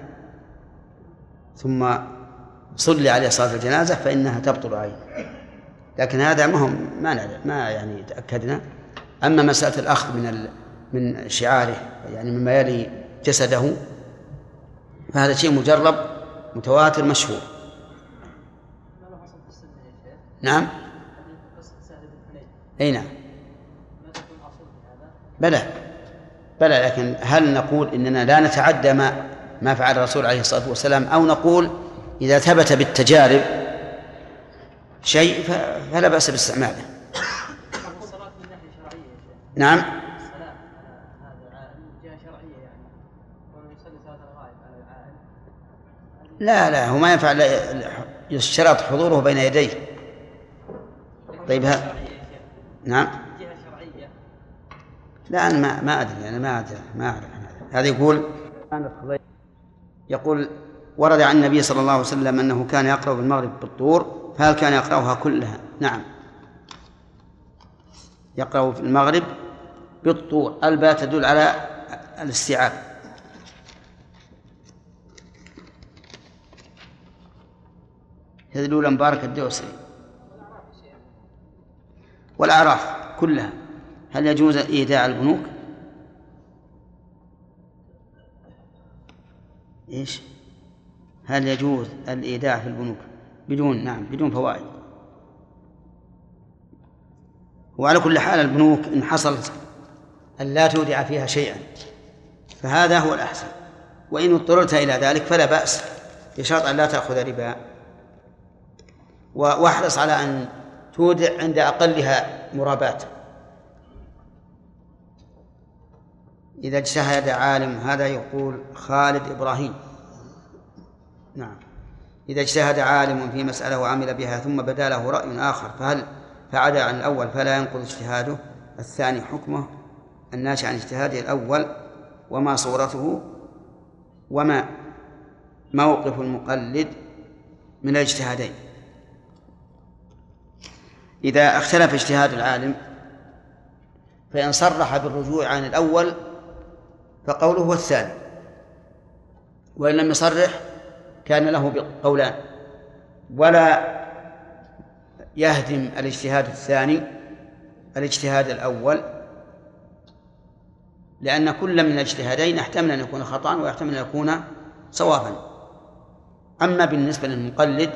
ثم صلي عليه صلاة الجنازة فإنها تبطل عينه. لكن هذا ما يعني تأكدنا. أما مسألة الأخذ من شعاره يعني مما يلي جسده فهذا شيء مجرب متواتر مشهور. نعم. أي نعم. بلى لكن هل نقول إننا لا نتعدى ما فعل الرسول عليه الصلاة والسلام، أو نقول إذا ثبت بالتجارب شيء فلا بأس باستعماله. نعم. لا هو ما ينفع يشترط حضوره بين يديه. طيب نعم. جهة شرعية. لا أنا ما أدري، أنا ما أعرف هذا. يقول ورد عن النبي صلى الله عليه وسلم أنه كان يقرأ بالمغرب بالطور، فهل كان يقرأها كلها؟ نعم، يقرأ في المغرب بالطور. الباء تدل على الاستيعاب. هذه الأولى مبارك الدوسري والأعراف كلها. هل يجوز إيداع البنوك؟ إيش؟ هل يجوز الإيداع في البنوك بدون فوائد؟ وعلى كل حال البنوك إن حصل أن لا تودع فيها شيئا فهذا هو الأحسن، وإن اضطررت إلى ذلك فلا بأس، بشرط أن لا تأخذ ربا. واحرص على أن تودع عند أقلها مرابات. إذا اجتهد عالم، هذا يقول خالد إبراهيم، نعم، إذا اجتهد عالم في مسألة وعمل بها ثم بدا له رأي آخر فهل فعدا عن الأول فلا ينقض اجتهاده الثاني حكمه الناشئ عن اجتهاده الأول؟ وما صورته وما موقف المقلد من الاجتهادين؟ إذا اختلف اجتهاد العالم فإن صرح بالرجوع عن الأول فقوله هو الثاني، وإن لم يصرح كان له قولان، ولا يهدم الاجتهاد الثاني الاجتهاد الأول، لأن كل من الاجتهادين يحتمل أن يكون خطأ ويحتمل أن يكون صوابا. أما بالنسبة للمقلد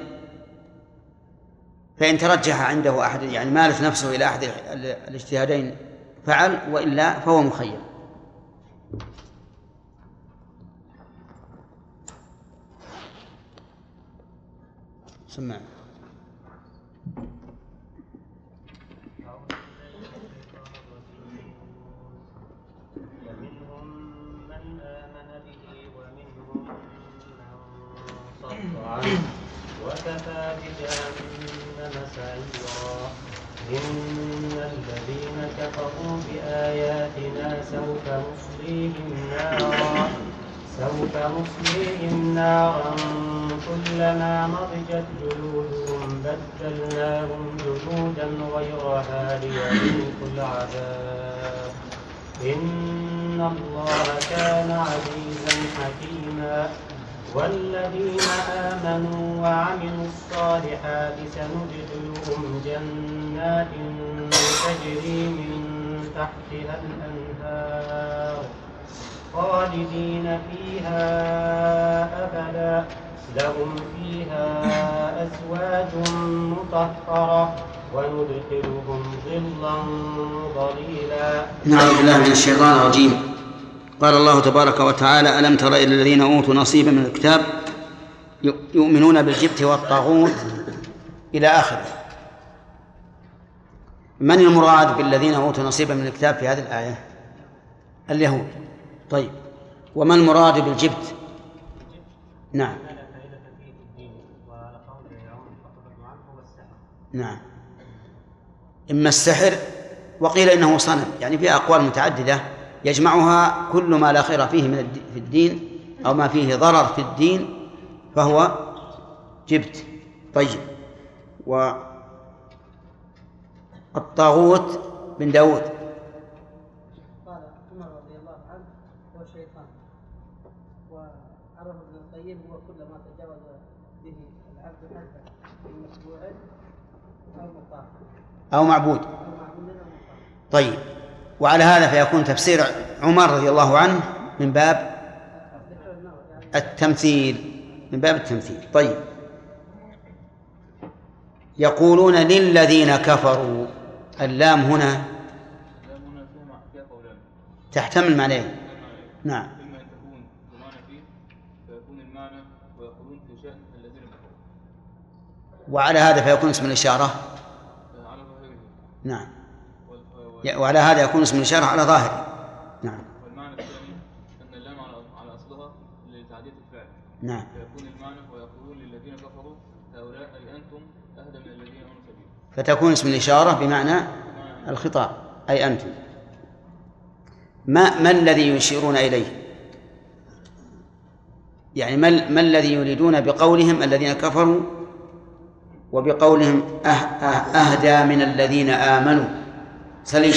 فإن ترجح عنده أحد، يعني مالت نفسه إلى أحد الاجتهادين فعل، وإلا فهو مخير. سمع. ومنهم من آمن به ومنهم من صد عنه وكفى بجهنم سعيرا. إن الذين كفروا بآياتنا سوف نصليهم نارا كلما نضجت جلودهم بدلناهم جلودا غيرها ليذوقوا العذاب إن الله كان عزيزا حكيما. والذين آمنوا وعملوا الصالحات سندخلهم جنات تجري من تحتها الأنهار خالدين فيها أبدا لهم فيها أزواج مطهرة وندخلهم ظلا ظليلا. نعوذ بالله من الشيطان الرجيم. قال الله تبارك وتعالى: ألم تر إلى الذين أوتوا نصيبا من الكتاب يؤمنون بالجبت والطاغوت إلى آخره. من المراد بالذين أوتوا نصيبا من الكتاب في هذه الآية؟ اليهود. طيب، وما المراد بالجبت؟ نعم نعم، إما السحر، وقيل إنه صنم، يعني في أقوال متعددة يجمعها كل ما لا خير فيه في الدين أو ما فيه ضرر في الدين فهو جبت. طيب، والطاغوت بن داود قال عمر رضي الله عنه هو الشيطان، وعرف ابن القيم هو كل ما تجاوز به العبد حتى من متبوع أو مطاع أو معبود. طيب، وعلى هذا فيكون تفسير عمر رضي الله عنه من باب التمثيل، من باب التمثيل. طيب، يقولون للذين كفروا، اللام هنا تحتمل معنيين. نعم، إما أن تكون بمعنى فيه فيكون المعنى ويقولون في شأن الذين كفروا، وعلى هذا فيكون اسم الإشارة على ظاهره. نعم، وعلى هذا يكون اسم الإشارة على ظاهره. نعم. والمعنى الثاني أن اللام على أصلها لتعدية الفعل. نعم. فيكون المعنى فتكون اسم الإشارة بمعنى الخطاب أي أنتم. ما الذي يشيرون إليه؟ يعني ما الذي يريدون بقولهم الذين كفروا وبقولهم أهدى من الذين آمنوا؟ سليم.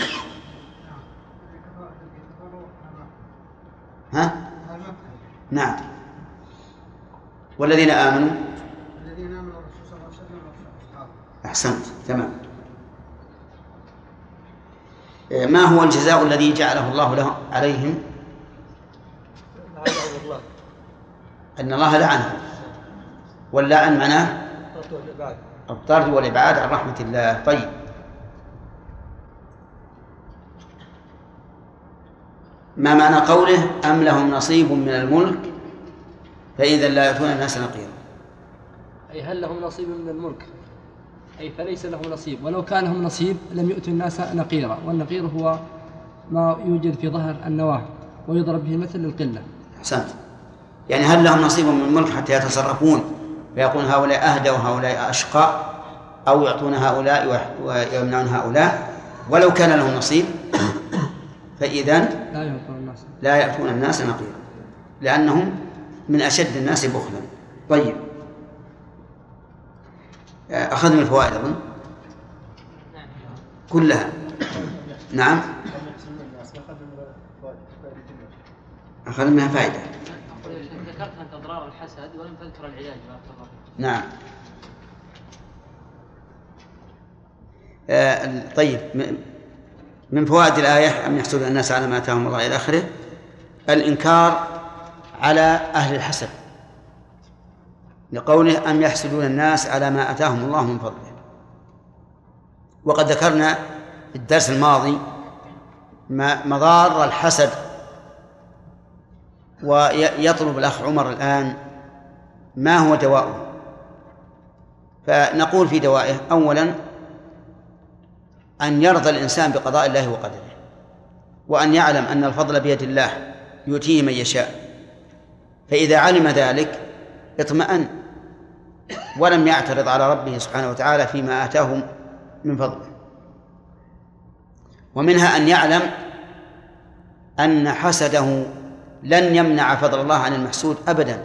ها؟ نعم. والذين آمنوا أحسنت تمام. ما هو الجزاء الذي جعله الله عليهم؟ أن الله لعنه، واللعن معناه الطرد والإبعاد عن رحمة الله. طيب، ما معنى قوله أم لهم نصيب من الملك فإذا لا يأتون الناس نقيرا؟ أي هل لهم نصيب من الملك، أي فليس لهم نصيب، ولو كان لهم نصيب لم يؤتوا الناس نقيرا، والنقير هو ما يوجد في ظهر النواة ويضرب به مثل القلة. أحسنت. يعني هل لهم نصيب من الملك حتى يتصرفون فيقول هؤلاء أهدى وهؤلاء أشقى، أو يعطون هؤلاء ويمنعون هؤلاء؟ ولو كان لهم نصيب فإذن لا يأتون الناس نقيرا، لأنهم من أشد الناس بخلا. طيب، أخذنا الفوائد أظن كلها. نعم، أخذنا منها فائدة. ذكرت أنت أضرار الحسد ولم تذكر العلاج. نعم. طيب، من فوائد الآية أم يحسدون الناس على ما آتاهم الله إلى آخره، الإنكار على أهل الحسد لقوله أم يحسدون الناس على ما آتاهم الله من فضله. وقد ذكرنا في الدرس الماضي مضار الحسد، ويطلب الأخ عمر الآن ما هو دواؤه. فنقول في دوائه: أولا أن يرضى الإنسان بقضاء الله وقدره، وأن يعلم أن الفضل بيد الله يؤتيه من يشاء، فإذا علم ذلك اطمأن ولم يعترض على ربه سبحانه وتعالى فيما آتاه من فضله. ومنها أن يعلم أن حسده لن يمنع فضل الله عن المحسود أبدا،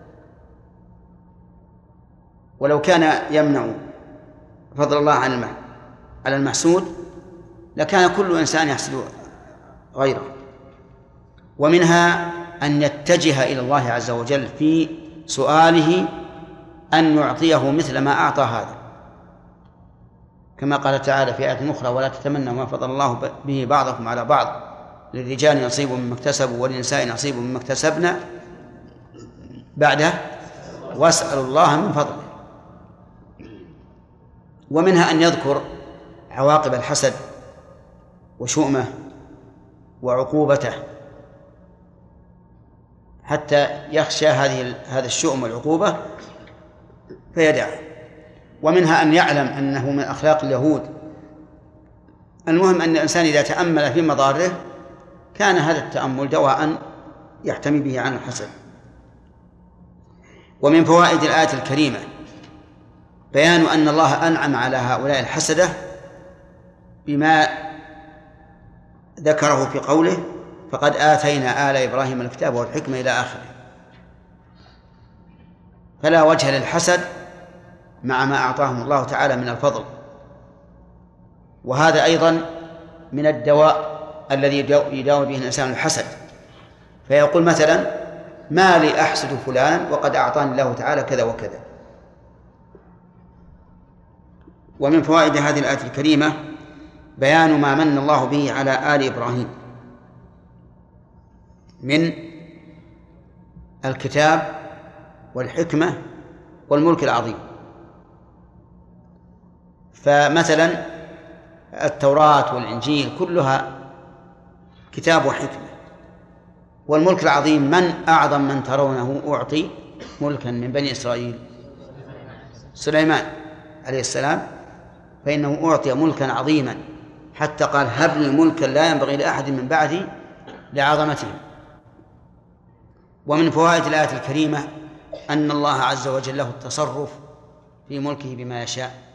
ولو كان يمنع فضل الله على المحسود لكان كل إنسان يحسد غيره. ومنها أن يتجه إلى الله عز وجل في سؤاله أن يعطيه مثل ما أعطى هذا، كما قال تعالى في آية أخرى: ولا تتمنوا ما فضل الله به بعضكم على بعض للرجال نصيب مما اكتسبوا وللنساء نصيب مما اكتسبنا بعده واسألوا الله من فضله. ومنها أن يذكر عواقب الحسد وشؤمه وعقوبته حتى يخشى هذا الشؤم والعقوبة فيدعه. ومنها أن يعلم أنه من أخلاق اليهود. المهم أن الإنسان إذا تأمل في مضاره كان هذا التأمل دواء يحتمي به عن الحسد. ومن فوائد الآية الكريمة بيان أن الله أنعم على هؤلاء الحسدة بما ذكره في قوله: فقد آتينا آل إبراهيم الكتاب والحكمة إلى آخره. فلا وجه للحسد مع ما أعطاهم الله تعالى من الفضل. وهذا أيضا من الدواء الذي يداوي به الإنسان الحسد، فيقول مثلا: ما لي أحسد فلانا وقد أعطاني الله تعالى كذا وكذا. ومن فوائد هذه الآية الكريمة بيان ما من الله به على آل إبراهيم من الكتاب والحكمة والملك العظيم. فمثلا التوراة والإنجيل كلها كتاب وحكمة. والملك العظيم: من أعظم من ترونه أعطي ملكا من بني إسرائيل؟ سليمان عليه السلام، فإنه أعطي ملكا عظيما حتى قال: هب لي ملكا لا ينبغي لأحد من بعدي لعظمته. ومن فوائد الآية الكريمة أن الله عز وجل له التصرف في ملكه بما يشاء،